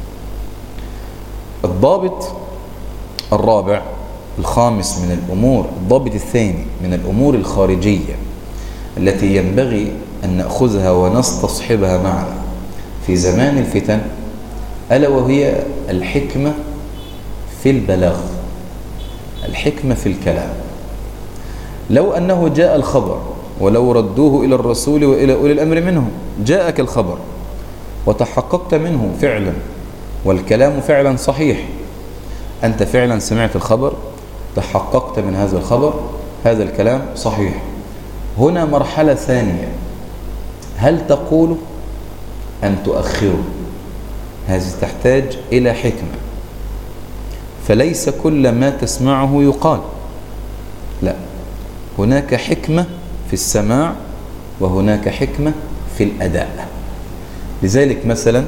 الضابط الرابع الخامس من الأمور، الضابط الثاني من الأمور الخارجية التي ينبغي أن نأخذها ونستصحبها معنا في زمان الفتن، ألا وهي الحكمة في البلاغ، الحكمة في الكلام. لو أنه جاء الخبر ولو ردوه إلى الرسول وإلى أولي الأمر منهم، جاءك الخبر وتحققت منه فعلا والكلام فعلا صحيح، أنت فعلا سمعت الخبر، تحققت من هذا الخبر، هذا الكلام صحيح. هنا مرحلة ثانية، هل تقول أم تؤخره؟ هذه تحتاج إلى حكمة. فليس كل ما تسمعه يقال، لا، هناك حكمة في السماع وهناك حكمة في الأداء. لذلك مثلا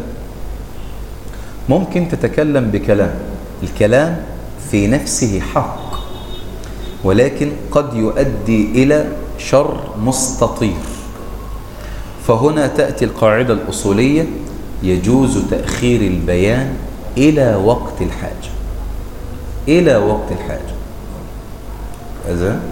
ممكن تتكلم بكلام، الكلام في نفسه حق، ولكن قد يؤدي إلى شر مستطير. فهنا تأتي القاعدة الأصولية يجوز تأخير البيان إلى وقت الحاجة، إلى وقت الحاجة. أذن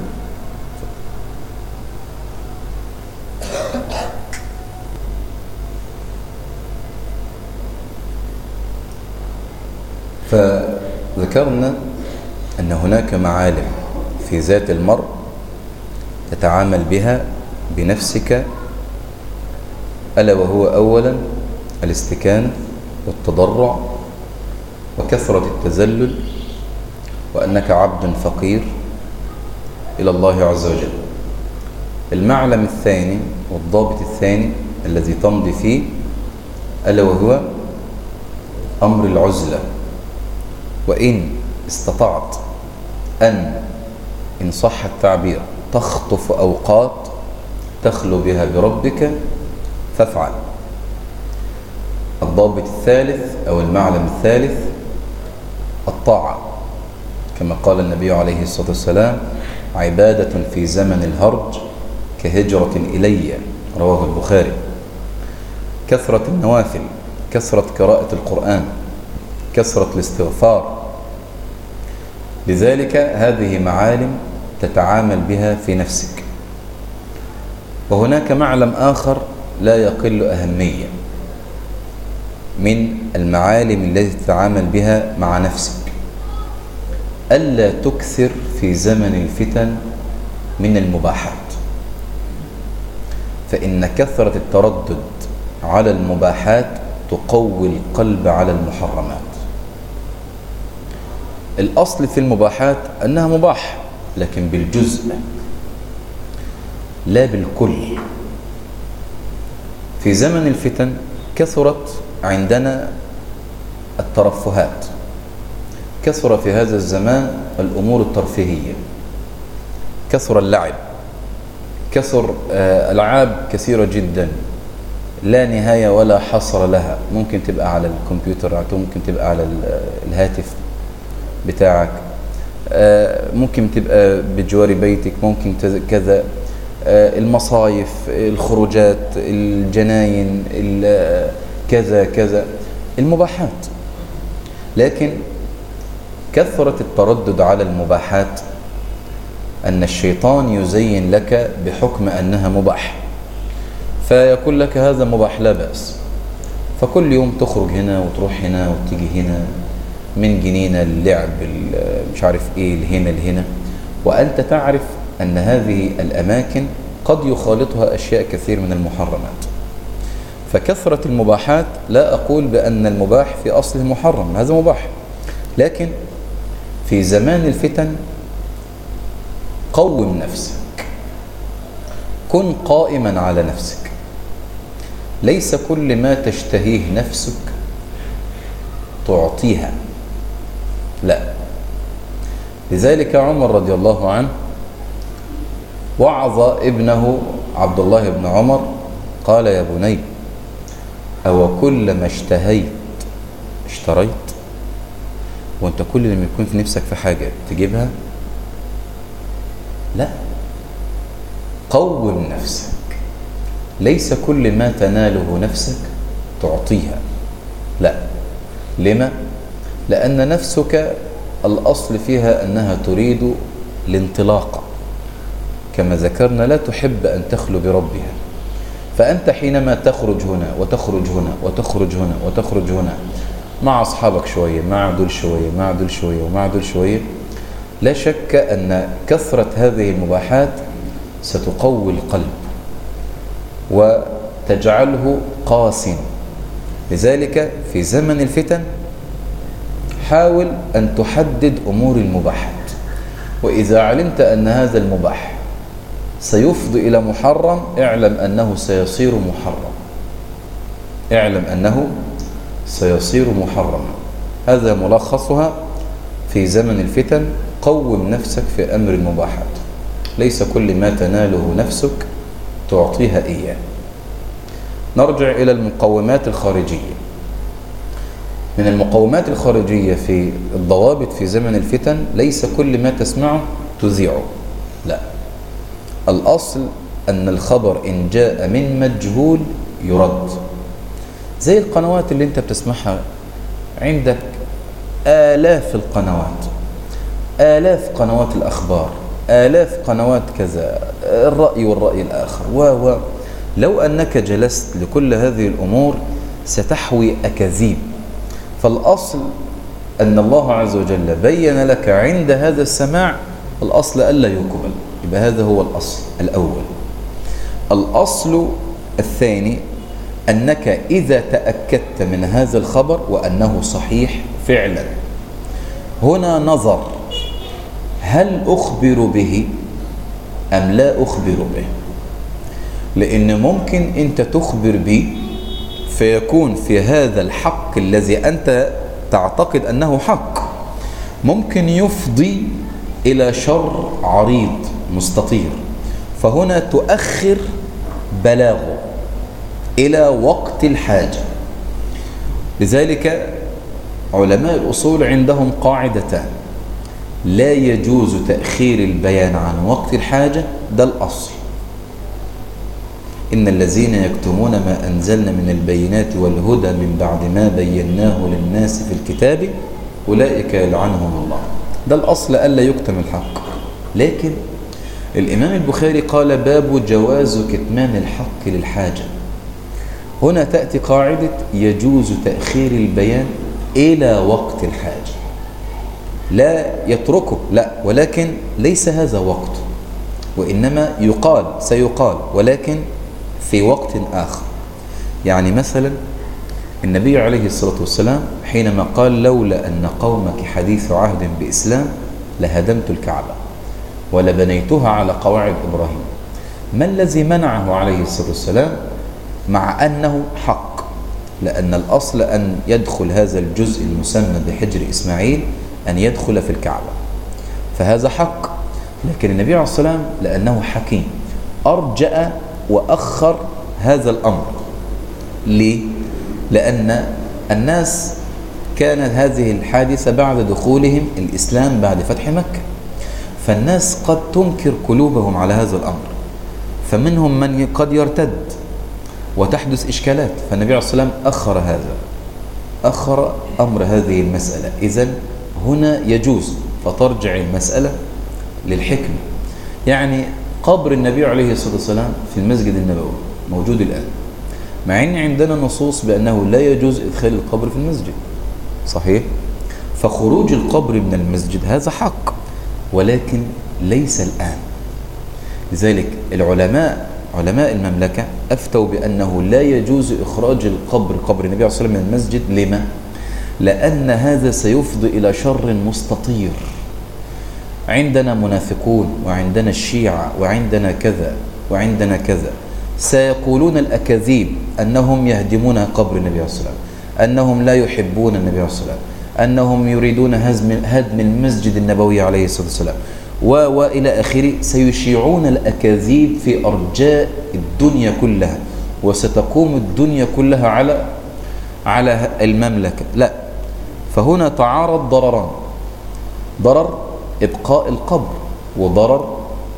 فذكرنا أن هناك معالم في ذات المرء تتعامل بها بنفسك، ألا وهو أولا الاستكانة والتضرع وكثرة التذلل، وأنك عبد فقير إلى الله عز وجل. المعلم الثاني والضابط الثاني الذي تمضي فيه ألا وهو أمر العزلة. وإن استطعت أن، إن صح التعبير، تخطف أوقات تخلو بها بربك فافعل. الضابط الثالث أو المعلم الثالث الطاعة، كما قال النبي عليه الصلاة والسلام عبادة في زمن الهرج كهجرة إلي، رواه البخاري. كثرة النوافل، كثرة قراءة القرآن، كثرة الاستغفار. لذلك هذه معالم تتعامل بها في نفسك. وهناك معلم آخر لا يقل أهمية من المعالم التي تتعامل بها مع نفسك، ألا تكثر في زمن الفتن من المباحات، فإن كثرة التردد على المباحات تقوي القلب على المحرمات. الأصل في المباحات أنها مباح، لكن بالجزء لا بالكل. في زمن الفتن كثرت عندنا الترفهات، كثر في هذا الزمان الأمور الترفيهية، كثر اللعب، كثر ألعاب كثيرة جدا لا نهاية ولا حصر لها. ممكن تبقى على الكمبيوتر، ممكن تبقى على الهاتف بتاعك، ممكن تبقى بجوار بيتك، ممكن كذا، المصايف، الخروجات، الجناين، كذا كذا، المباحات. لكن كثرة التردد على المباحات أن الشيطان يزين لك بحكم أنها مباح، فيقول لك هذا مباح لا بأس، فكل يوم تخرج هنا وتروح هنا وتيجي هنا، من جنينة اللعب مش عارف ايه لهنا لهنا، وأنت تعرف أن هذه الأماكن قد يخالطها أشياء كثير من المحرمات. فكثرة المباحات، لا أقول بأن المباح في أصله محرم، هذا مباح، لكن في زمان الفتن قوم نفسك، كن قائما على نفسك. ليس كل ما تشتهيه نفسك تعطيها، لا. لذلك عمر رضي الله عنه وعظ ابنه عبد الله بن عمر، قال يا بني أو كل ما اشتهيت اشتريت؟ وانت كل لما يكون في نفسك في حاجة تجيبها؟ لا، قوم نفسك. ليس كل ما تناله نفسك تعطيها، لا. لما؟ لأن نفسك الأصل فيها أنها تريد الانطلاق، كما ذكرنا لا تحب أن تخلو بربها. فأنت حينما تخرج هنا وتخرج هنا وتخرج هنا وتخرج هنا مع أصحابك شوية، مع دول شوية، مع دول شوية، ومع دول شوية، لا شك أن كثرة هذه المباحات ستقوي القلب وتجعله قاسٍ. لذلك في زمن الفتن حاول أن تحدد أمور المباحات، وإذا علمت أن هذا المباح سيفضي إلى محرم، اعلم أنه سيصير محرم، اعلم أنه سيصير محرما. هذا ملخصها في زمن الفتن. قوم نفسك في أمر المباحات، ليس كل ما تناله نفسك تعطيها إياه. نرجع إلى المقومات الخارجية. من المقومات الخارجية في الضوابط في زمن الفتن، ليس كل ما تسمعه تذيعه، لا. الأصل أن الخبر إن جاء من مجهول يرد. زي القنوات اللي انت بتسمعها، عندك آلاف القنوات، آلاف قنوات الأخبار، آلاف قنوات كذا، الرأي والرأي الآخر، لو أنك جلست لكل هذه الأمور ستحوي أكاذيب. فالأصل أن الله عز وجل بين لك عند هذا السماع الأصل ألا يقبل، يبقى هذا هو الأصل الأول. الأصل الثاني أنك إذا تأكدت من هذا الخبر وأنه صحيح فعلا، هنا نظر هل أخبر به أم لا أخبر به. لأن ممكن أنت تخبر به فيكون في هذا الحق الذي أنت تعتقد أنه حق ممكن يفضي إلى شر عريض مستطير، فهنا تؤخر بلاغه إلى وقت الحاجة. لذلك علماء الأصول عندهم قاعدتان: لا يجوز تأخير البيان عن وقت الحاجة، ده الأصل. إن الذين يكتمون ما أنزلنا من البينات والهدى من بعد ما بيناه للناس في الكتاب أولئك يلعنهم الله، ده الأصل ألا يكتم الحق. لكن الإمام البخاري قال باب جواز كتمان الحق للحاجة. هنا تأتي قاعدة يجوز تأخير البيان إلى وقت الحاجة، لا يتركه، لا، ولكن ليس هذا وقت، وإنما سيقال ولكن في وقت آخر. يعني مثلا النبي عليه الصلاة والسلام حينما قال لولا أن قومك حديث عهد بإسلام لهدمت الكعبة ولبنيتها على قواعد إبراهيم. ما الذي منعه عليه الصلاة والسلام مع أنه حق؟ لأن الأصل أن يدخل هذا الجزء المسمى بحجر إسماعيل أن يدخل في الكعبة، فهذا حق. لكن النبي عليه الصلاة والسلام لأنه حكيم أرجأ وأخر هذا الأمر. ليه؟ لأن الناس كانت هذه الحادثة بعد دخولهم الإسلام بعد فتح مكة، فالناس قد تنكر قلوبهم على هذا الأمر، فمنهم من قد يرتد وتحدث إشكالات، فالنبي عليه الصلاة والسلام أخر هذا، أخر أمر هذه المسألة. إذن هنا يجوز، فترجع المسألة للحكمة. يعني قبر النبي عليه الصلاة والسلام في المسجد النبوي موجود الآن، مع أن عندنا نصوص بأنه لا يجوز إدخال القبر في المسجد، صحيح؟ فخروج القبر من المسجد هذا حق، ولكن ليس الآن. لذلك علماء المملكة أفتوا بأنه لا يجوز إخراج قبر النبي عليه الصلاة والسلام من المسجد. لما؟ لأن هذا سيفضي إلى شر مستطير. عندنا منافقون وعندنا الشيعة وعندنا كذا وعندنا كذا، سيقولون الأكاذيب أنهم يهدمون قبر النبي عليه الصلاة والسلام، أنهم لا يحبون النبي عليه الصلاة والسلام، أنهم يريدون هدم المسجد النبوي عليه الصلاة والسلام، وإلى آخره. سيشيعون الأكاذيب في أرجاء الدنيا كلها، وستقوم الدنيا كلها على المملكة. لا، فهنا تعارض ضرران: ضرر إبقاء القبر، وضرر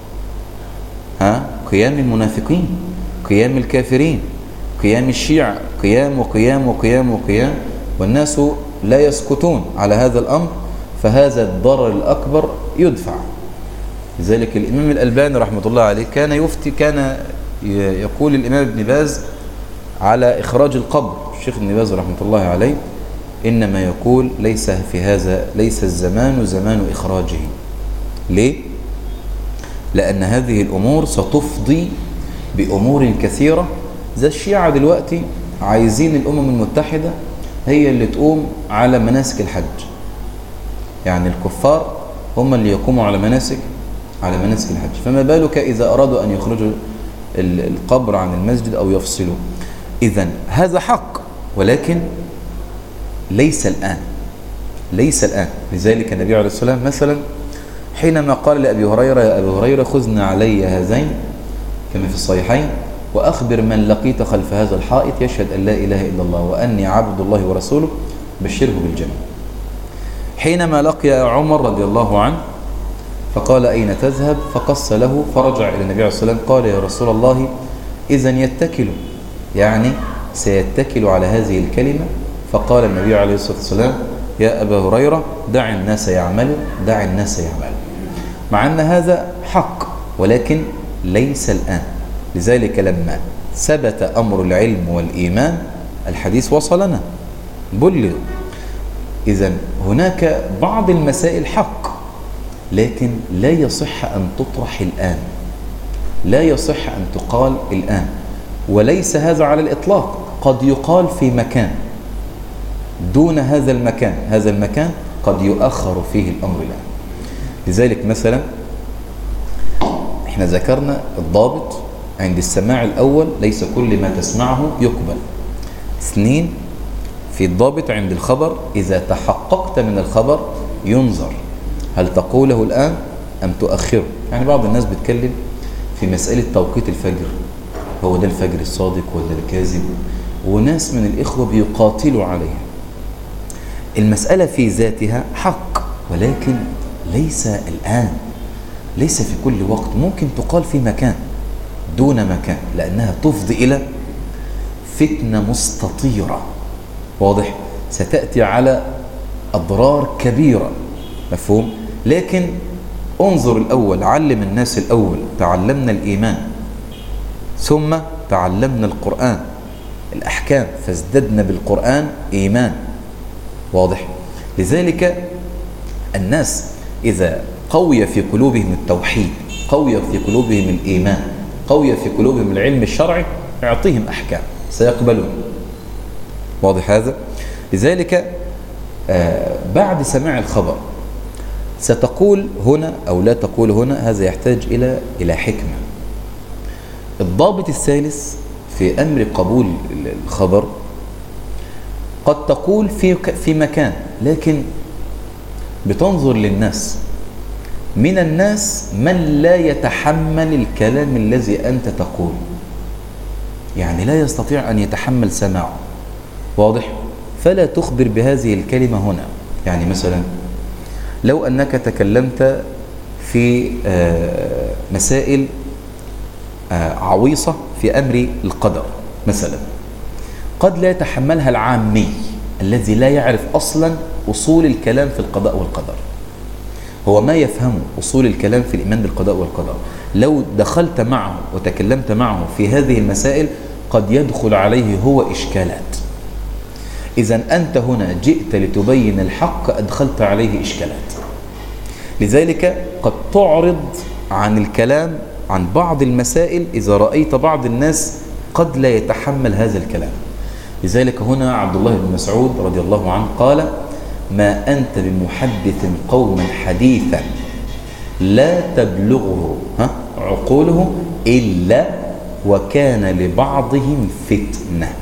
قيام المنافقين، قيام الكافرين، قيام الشيعة، قيام وقيام وقيام وقيام، والناس لا يسكتون على هذا الأمر، فهذا الضرر الأكبر يدفع. لذلك الإمام الألباني رحمة الله عليه كان يقول الإمام ابن باز على إخراج القبر. الشيخ ابن باز رحمة الله عليه إنما يقول ليس في هذا، ليس الزمان زمان إخراجه. ليه؟ لأن هذه الأمور ستفضي بأمور كثيرة. زي الشيعة دلوقتي عايزين الأمم المتحدة هي اللي تقوم على مناسك الحج، يعني الكفار هم اللي يقوموا على مناسك الحج، فما بالك إذا أرادوا أن يخرجوا القبر عن المسجد أو يفصلوا. إذن هذا حق، ولكن ليس الآن. لذلك النبي عليه الصلاة والسلام مثلا حينما قال لأبي هريرة: يا أبي هريرة خذنا علي هذين، كما في الصحيحين، وأخبر من لقيت خلف هذا الحائط يشهد أن لا إله إلا الله وأني عبد الله ورسوله، بشره بالجنة. حينما لقي عمر رضي الله عنه فقال: أين تذهب؟ فقص له، فرجع إلى النبي عليه الصلاة والسلام قال: يا رسول الله إذن يتكل، يعني سيتكل على هذه الكلمة. فقال النبي عليه الصلاة والسلام: يا أبا هريرة دع الناس يعملوا، مع أن هذا حق، ولكن ليس الآن. لذلك لما ثبت أمر العلم والإيمان الحديث وصلنا، بلغ. إذن هناك بعض المسائل حق، لكن لا يصح أن تطرح الآن، لا يصح أن تقال الآن. وليس هذا على الإطلاق، قد يقال في مكان دون هذا المكان، هذا المكان قد يؤخر فيه الأمر الآن. لذلك مثلا احنا ذكرنا الضابط عند السماع الأول: ليس كل ما تسمعه يقبل. 2، في الضابط عند الخبر: إذا تحققت من الخبر ينظر هل تقوله الآن أم تؤخره. يعني بعض الناس بتكلم في مسألة توقيت الفجر، هو ده الفجر الصادق ولا الكاذب، وناس من الإخوة بيقاتلوا عليها. المسألة في ذاتها حق، ولكن ليس الآن، ليس في كل وقت. ممكن تقال في مكان دون مكان، لأنها تفضي إلى فتنة مستطيرة، واضح، ستأتي على أضرار كبيرة، مفهوم. لكن انظر الأول، علم الناس الأول. تعلمنا الإيمان، ثم تعلمنا القرآن الأحكام، فازددنا بالقرآن إيمان، واضح. لذلك الناس إذا قوي في قلوبهم التوحيد، قوي في قلوبهم الإيمان، قوي في قلوبهم العلم الشرعي، اعطيهم أحكام سيقبلون. واضح هذا؟ لذلك بعد سماع الخبر ستقول هنا أو لا تقول هنا، هذا يحتاج إلى حكمة. الضابط الثالث في أمر قبول الخبر، قد تقول في مكان لكن بتنظر للناس، من الناس من لا يتحمل الكلام الذي أنت تقول، يعني لا يستطيع أن يتحمل سماعه، واضح؟ فلا تخبر بهذه الكلمة هنا. يعني مثلا لو أنك تكلمت في مسائل عويصة في أمر القدر مثلا، قد لا يتحملها العامي الذي لا يعرف أصلا أصول الكلام في القضاء والقدر، هو ما يفهم أصول الكلام في الإيمان بالقضاء والقدر. لو دخلت معه وتكلمت معه في هذه المسائل قد يدخل عليه هو إشكالات. إذن أنت هنا جئت لتبين الحق، أدخلت عليه إشكالات. لذلك قد تعرض عن الكلام عن بعض المسائل إذا رأيت بعض الناس قد لا يتحمل هذا الكلام. لذلك هنا عبد الله بن مسعود رضي الله عنه قال: ما أنت بمحدث قوما حديثا لا تبلغه عقوله إلا وكان لبعضهم فتنة.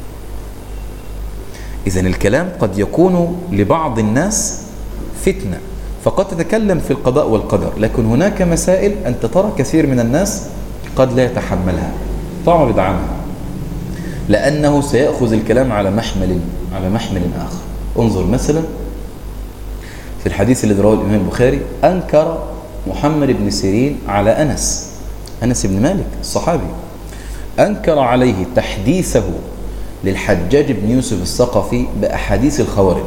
إذن الكلام قد يكون لبعض الناس فتنة، فقد تتكلم في القضاء والقدر، لكن هناك مسائل أنت ترى كثير من الناس قد لا يتحملها، تعرض عنها، لأنه سيأخذ الكلام على محمل آخر. انظر مثلا في الحديث الذي رواه الإمام البخاري: أنكر محمد بن سيرين على أنس بن مالك الصحابي، أنكر عليه تحديثه للحجاج بن يوسف الثقفي بأحاديث الخوارج،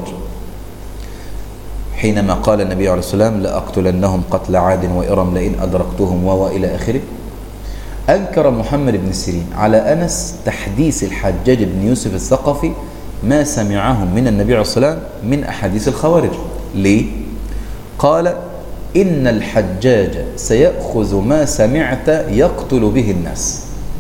حينما قال النبي عليه الصلاة والسلام: لأقتلنهم قتل عاد وإرم لئن أدركتهم وإلى آخره. أنكر محمد بن سيرين على أنس تحديث الحجاج بن يوسف الثقفي ما سمعه من النبي عليه الصلاة والسلام من أحاديث الخوارج. ليه؟ قال: إن الحجاج سيأخذ ما سمعت يقتل به الناس.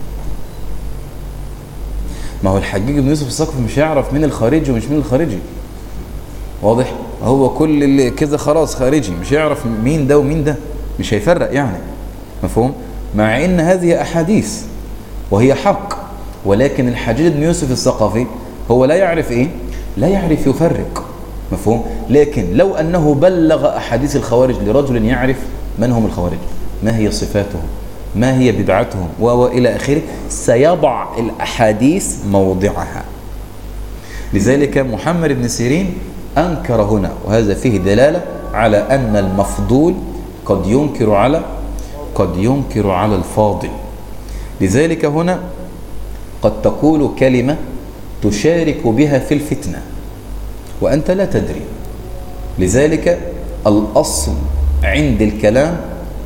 ما هو الحجاج بن يوسف الثقفي مش هيعرف مين الخارجي ومش مين الخارجي، واضح؟ هو كل اللي كذا خلاص خارجي، مش هيعرف مين ده ومين ده، مش هيفرق يعني، مفهوم؟ مع ان هذه احاديث وهي حق، ولكن الحجاج بن يوسف الثقفي هو لا يعرف لا يعرف يفرق، مفهوم؟ لكن لو انه بلغ احاديث الخوارج لرجل يعرف من هم الخوارج، ما هي صفاتهم، ما هي بدعتهم والى اخره، سيضع الاحاديث موضعها. لذلك محمد بن سيرين أنكر هنا، وهذا فيه دلالة على أن المفضول قد ينكر على الفاضل. لذلك هنا قد تقول كلمة تشارك بها في الفتنة وأنت لا تدري. لذلك الأصل عند الكلام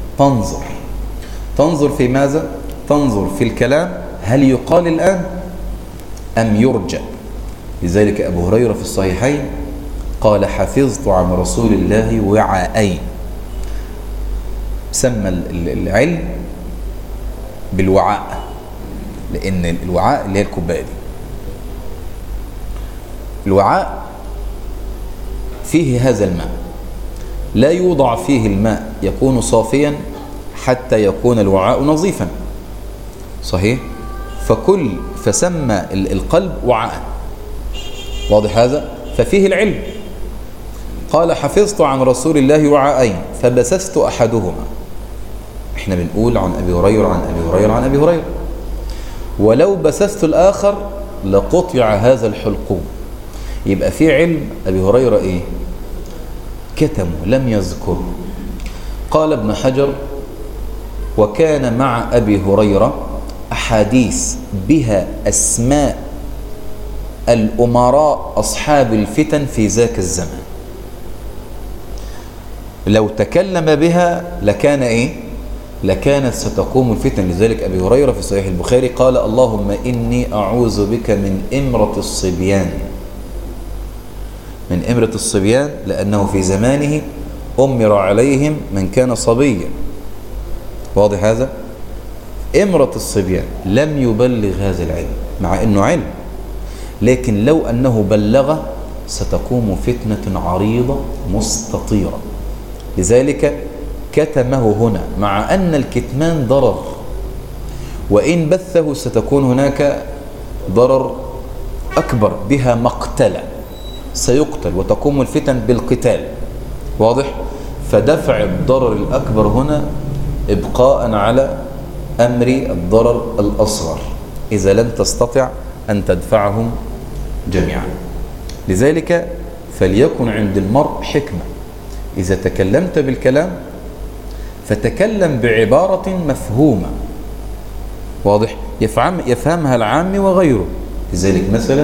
تنظر في ماذا؟ تنظر في الكلام هل يقال الآن أم يرجع. لذلك أبو هريرة في الصحيحين قال: حفظت عن رسول الله وعاءين. سمى العلم بالوعاء، لأن الوعاء اللي هي الكوباية دي، الوعاء فيه هذا الماء، لا يوضع فيه الماء يكون صافيا حتى يكون الوعاء نظيفا، صحيح؟ فسمى القلب وعاء، واضح هذا؟ ففيه العلم. قال: حفظت عن رسول الله وعاءين فبسست أحدهما. احنا بنقول عن أبي هريرة عن أبي هريرة عن أبي هريرة، ولو بسست الآخر لقطع هذا الحلقوم. يبقى في علم أبي هريرة كتم لم يذكر. قال ابن حجر: وكان مع أبي هريرة أحاديث بها أسماء الأمراء أصحاب الفتن في ذاك الزمان، لو تكلم بها لكانت ستقوم الفتن. لذلك أبي هريرة في صحيح البخاري قال: اللهم إني أعوذ بك من إمرة الصبيان. من إمرة الصبيان لأنه في زمانه أمر عليهم من كان صبيا، واضح هذا؟ إمرة الصبيان لم يبلغ هذا العلم، مع أنه علم، لكن لو أنه بلغ ستقوم فتنة عريضة مستطيرة. لذلك كتمه هنا، مع أن الكتمان ضرر، وإن بثه ستكون هناك ضرر أكبر بها مقتلة، سيقتل وتقوم الفتن بالقتال. واضح؟ فدفع الضرر الأكبر هنا إبقاء على أمر الضرر الأصغر إذا لم تستطع أن تدفعهم جميعا. لذلك فليكن عند المرء حكمة، إذا تكلمت بالكلام فتكلم بعبارة مفهومة. واضح؟ يفهمها العام وغيره. لذلك مثلا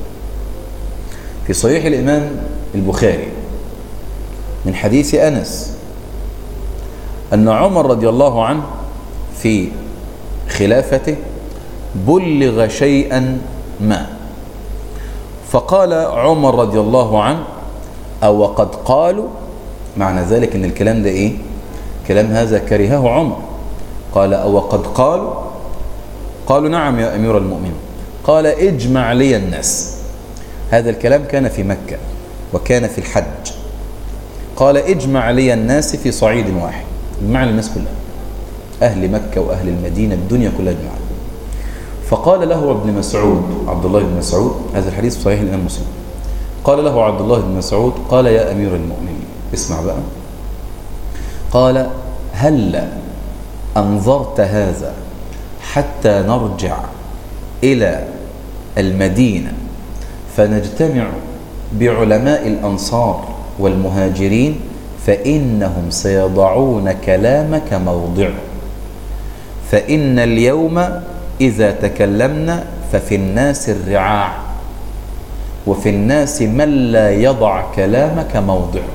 في صحيح الإمام البخاري من حديث أنس أن عمر رضي الله عنه في خلافته بلغ شيئا ما، فقال عمر رضي الله عنه: أو قد قالوا. معنى ذلك أن الكلام ده إيه؟ كلام هذا كرهه عمر. قال: أو قد قالوا. قالوا: نعم يا أمير المؤمنين. قال: اجمع لي الناس. هذا الكلام كان في مكة وكان في الحج. قال: اجمع لي الناس في صعيد واحد، اجمع الناس كلها، أهل مكة وأهل المدينة، الدنيا كلها اجمع. فقال له ابن مسعود، عبد الله بن مسعود، هذا الحديث صحيح الإمام مسلم، قال له عبد الله بن مسعود: قال يا أمير المؤمنين، اسمع بقى، قال: هل أنظرت هذا حتى نرجع إلى المدينة فنجتمع بعلماء الأنصار والمهاجرين فإنهم سيضعون كلامك موضعه، فإن اليوم إذا تكلمنا ففي الناس الرعاع، وفي الناس من لا يضع كلامك موضعه.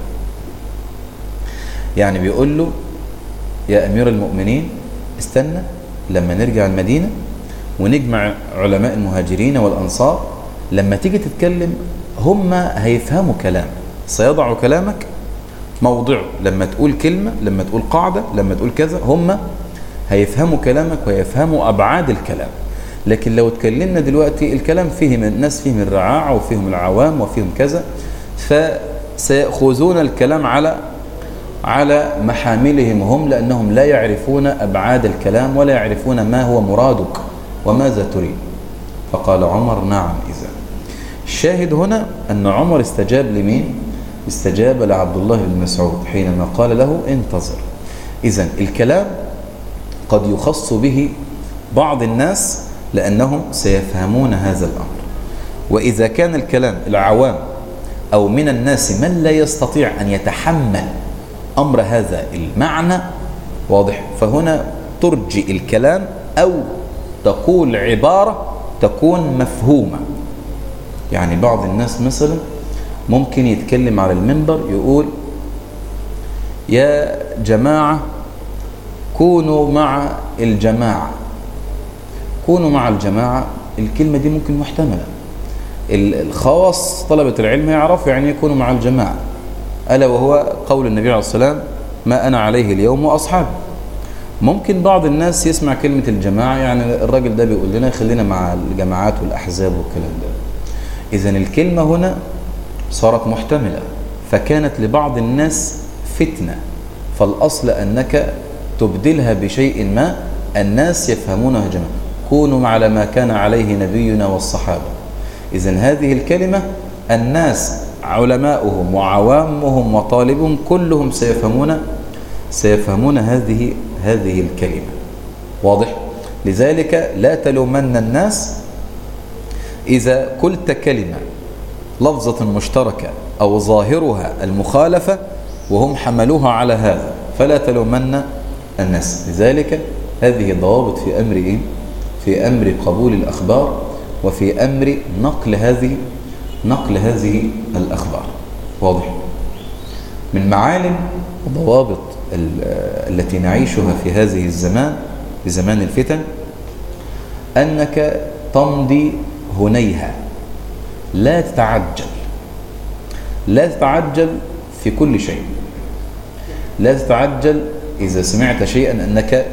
يعني بيقول له: يا أمير المؤمنين، استنى لما نرجع المدينة ونجمع علماء المهاجرين والأنصار، لما تيجي تتكلم هم هيفهموا كلام، سيضعوا كلامك موضعه. لما تقول كلمة، لما تقول قاعدة، لما تقول كذا، هم هيفهموا كلامك ويفهموا أبعاد الكلام. لكن لو اتكلمنا دلوقتي الكلام فيه من الناس، فيهم الرعاع وفيهم العوام وفيهم كذا، فسيأخذون الكلام على محاملهم هم، لأنهم لا يعرفون أبعاد الكلام ولا يعرفون ما هو مرادك وماذا تريد. فقال عمر: نعم. إذا الشاهد هنا أن عمر استجاب لمين؟ استجاب لعبد الله بن مسعود حينما قال له: انتظر. إذن الكلام قد يخص به بعض الناس لأنهم سيفهمون هذا الأمر، وإذا كان الكلام العوام أو من الناس من لا يستطيع أن يتحمل أمر هذا المعنى، واضح، فهنا ترجئ الكلام أو تقول عبارة تكون مفهومة. يعني بعض الناس مثلا ممكن يتكلم على المنبر يقول: يا جماعة كونوا مع الجماعة، كونوا مع الجماعة. الكلمة دي ممكن محتملة، الخواص طلبة العلم يعرفوا يعني يكونوا مع الجماعة، ألا وهو قول النبي عليه الصلاة والسلام: ما أنا عليه اليوم وأصحابي. ممكن بعض الناس يسمع كلمة الجماعة يعني الراجل ده بيقول لنا خلينا مع الجماعات والأحزاب والكلام ده. إذن الكلمة هنا صارت محتملة، فكانت لبعض الناس فتنة، فالأصل أنك تبدلها بشيء ما الناس يفهمونها جميعا. كونوا على ما كان عليه نبينا والصحابة. إذن هذه الكلمة الناس علماؤهم وعوامهم وطالبهم كلهم سيفهمون هذه الكلمة. واضح؟ لذلك لا تلومن الناس إذا قلت كلمة لفظة مشتركة أو ظاهرها المخالفة وهم حملوها على هذا، فلا تلومن الناس. لذلك هذه ضوابط في أمر إيه؟ في أمر قبول الأخبار وفي أمر نقل هذه الأخبار. واضح؟ من معالم ضوابط التي نعيشها في هذه الزمان، في زمان الفتن، أنك تمضي هنيها، لا تتعجل في كل شيء. لا تتعجل إذا سمعت شيئا أنك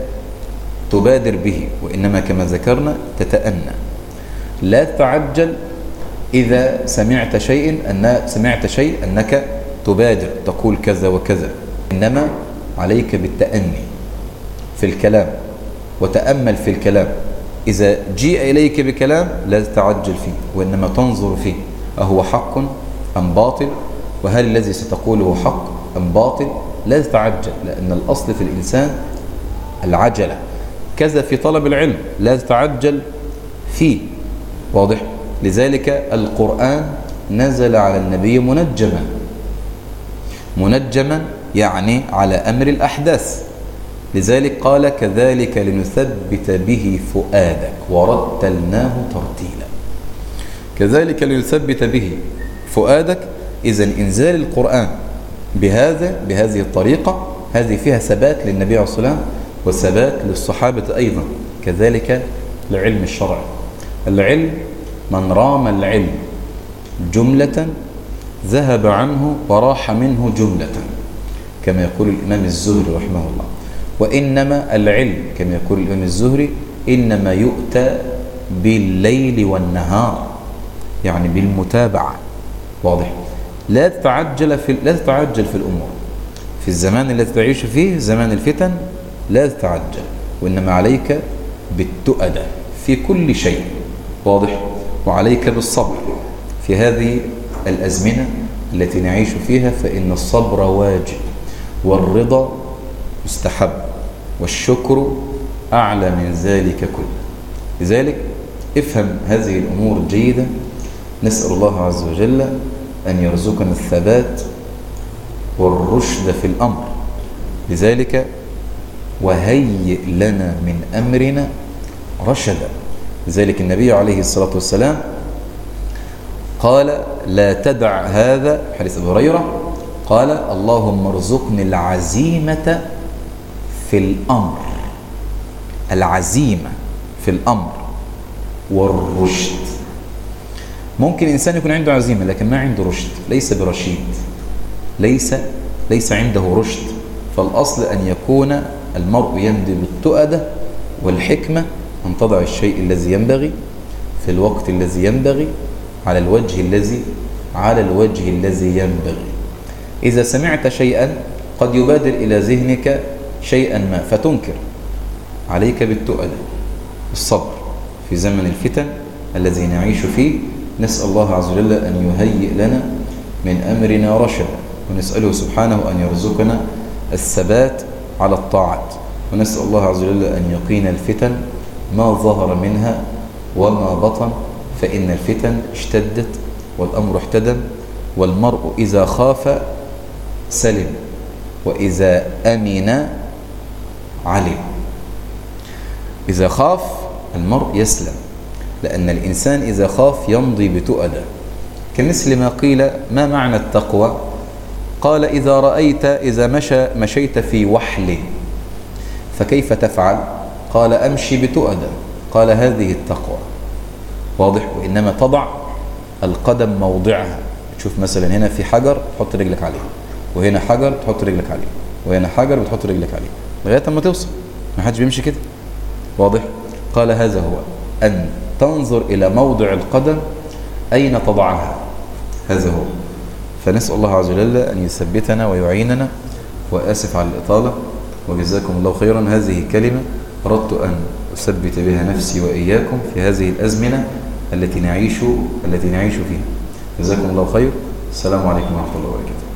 تبادر به، وإنما كما ذكرنا تتأنى. لا تتعجل إذا سمعت شيء أنك تبادر تقول كذا وكذا، إنما عليك بالتأني في الكلام، وتأمل في الكلام. إذا جيء إليك بكلام لا تتعجل فيه، وإنما تنظر فيه أهو حق أم باطل، وهل الذي ستقوله حق أم باطل. لا تتعجل، لأن الأصل في الإنسان العجلة. كذا في طلب العلم لا تتعجل فيه، واضح. لذلك القرآن نزل على النبي منجما يعني على أمر الأحداث. لذلك قال كذلك لنثبت به فؤادك ورتلناه ترتيلا. كذلك لنثبت به فؤادك. إذن إنزال القرآن بهذه الطريقة، هذه فيها ثبات للنبي عليه الصلاة والسلام وثبات للصحابة أيضا. كذلك العلم الشرعي. العلم من رام العلم جملة ذهب عنه وراح منه جملة، كما يقول الإمام الزهري رحمه الله. وإنما العلم كما يقول الإمام الزهري إنما يؤتى بالليل والنهار، يعني بالمتابعة، واضح. لا تتعجل في الأمور. في الزمان الذي تعيش فيه زمان الفتن لا تتعجل، وإنما عليك بالتؤدة في كل شيء، واضح. وعليك بالصبر في هذه الأزمنة التي نعيش فيها، فإن الصبر واجب، والرضا مستحب، والشكر أعلى من ذلك كله. لذلك افهم هذه الأمور جيدا. نسأل الله عز وجل أن يرزقنا الثبات والرشد في الأمر. لذلك وهيئ لنا من أمرنا رشدا. لذلك النبي عليه الصلاة والسلام قال لا تدع هذا، حديث أبي هريرة، قال اللهم ارزقني العزيمة في الأمر، العزيمة في الأمر والرشد. ممكن إنسان يكون عنده عزيمة لكن ما عنده رشد، ليس برشيد، ليس عنده رشد. فالأصل أن يكون المرء يمضي بالتؤدة والحكمة، أن تضع الشيء الذي ينبغي في الوقت الذي ينبغي على الوجه الذي ينبغي. إذا سمعت شيئا قد يبادر إلى ذهنك شيئا ما فتنكر، عليك بالتؤدة الصبر في زمن الفتن الذي نعيش فيه. نسأل الله عز وجل أن يهيئ لنا من أمرنا رشدا، ونسأله سبحانه أن يرزقنا الثبات على الطاعات، ونسأل الله عز وجل أن يقينا الفتن ما ظهر منها وما بطن، فإن الفتن اشتدت والأمر احتدم، والمرء إذا خاف سلم، وإذا أمن علم. إذا خاف المرء يسلم، لأن الإنسان إذا خاف يمضي بتؤدة. كمثل ما قيل ما معنى التقوى؟ قال إذا مشيت في وحل فكيف تفعل؟ قال أمشي بتؤدة. قال هذه التقوى، واضح. وإنما تضع القدم موضعها. تشوف مثلا هنا في حجر تحط رجلك عليه، وهنا حجر تحط رجلك عليه، وهنا حجر بتحط رجلك عليه، لغاية ما توصل. ما حدش بيمشي كده، واضح. قال هذا هو أن تنظر إلى موضع القدم أين تضعها، هذا هو. فنسأل الله عز وجل أن يثبتنا ويعيننا. وآسف على الإطالة، وجزاكم الله خيرا. هذه كلمة أردت أن أثبت بها نفسي وإياكم في هذه الأزمنة التي نعيش فيها. جزاكم الله خير. السلام عليكم ورحمة الله وبركاته.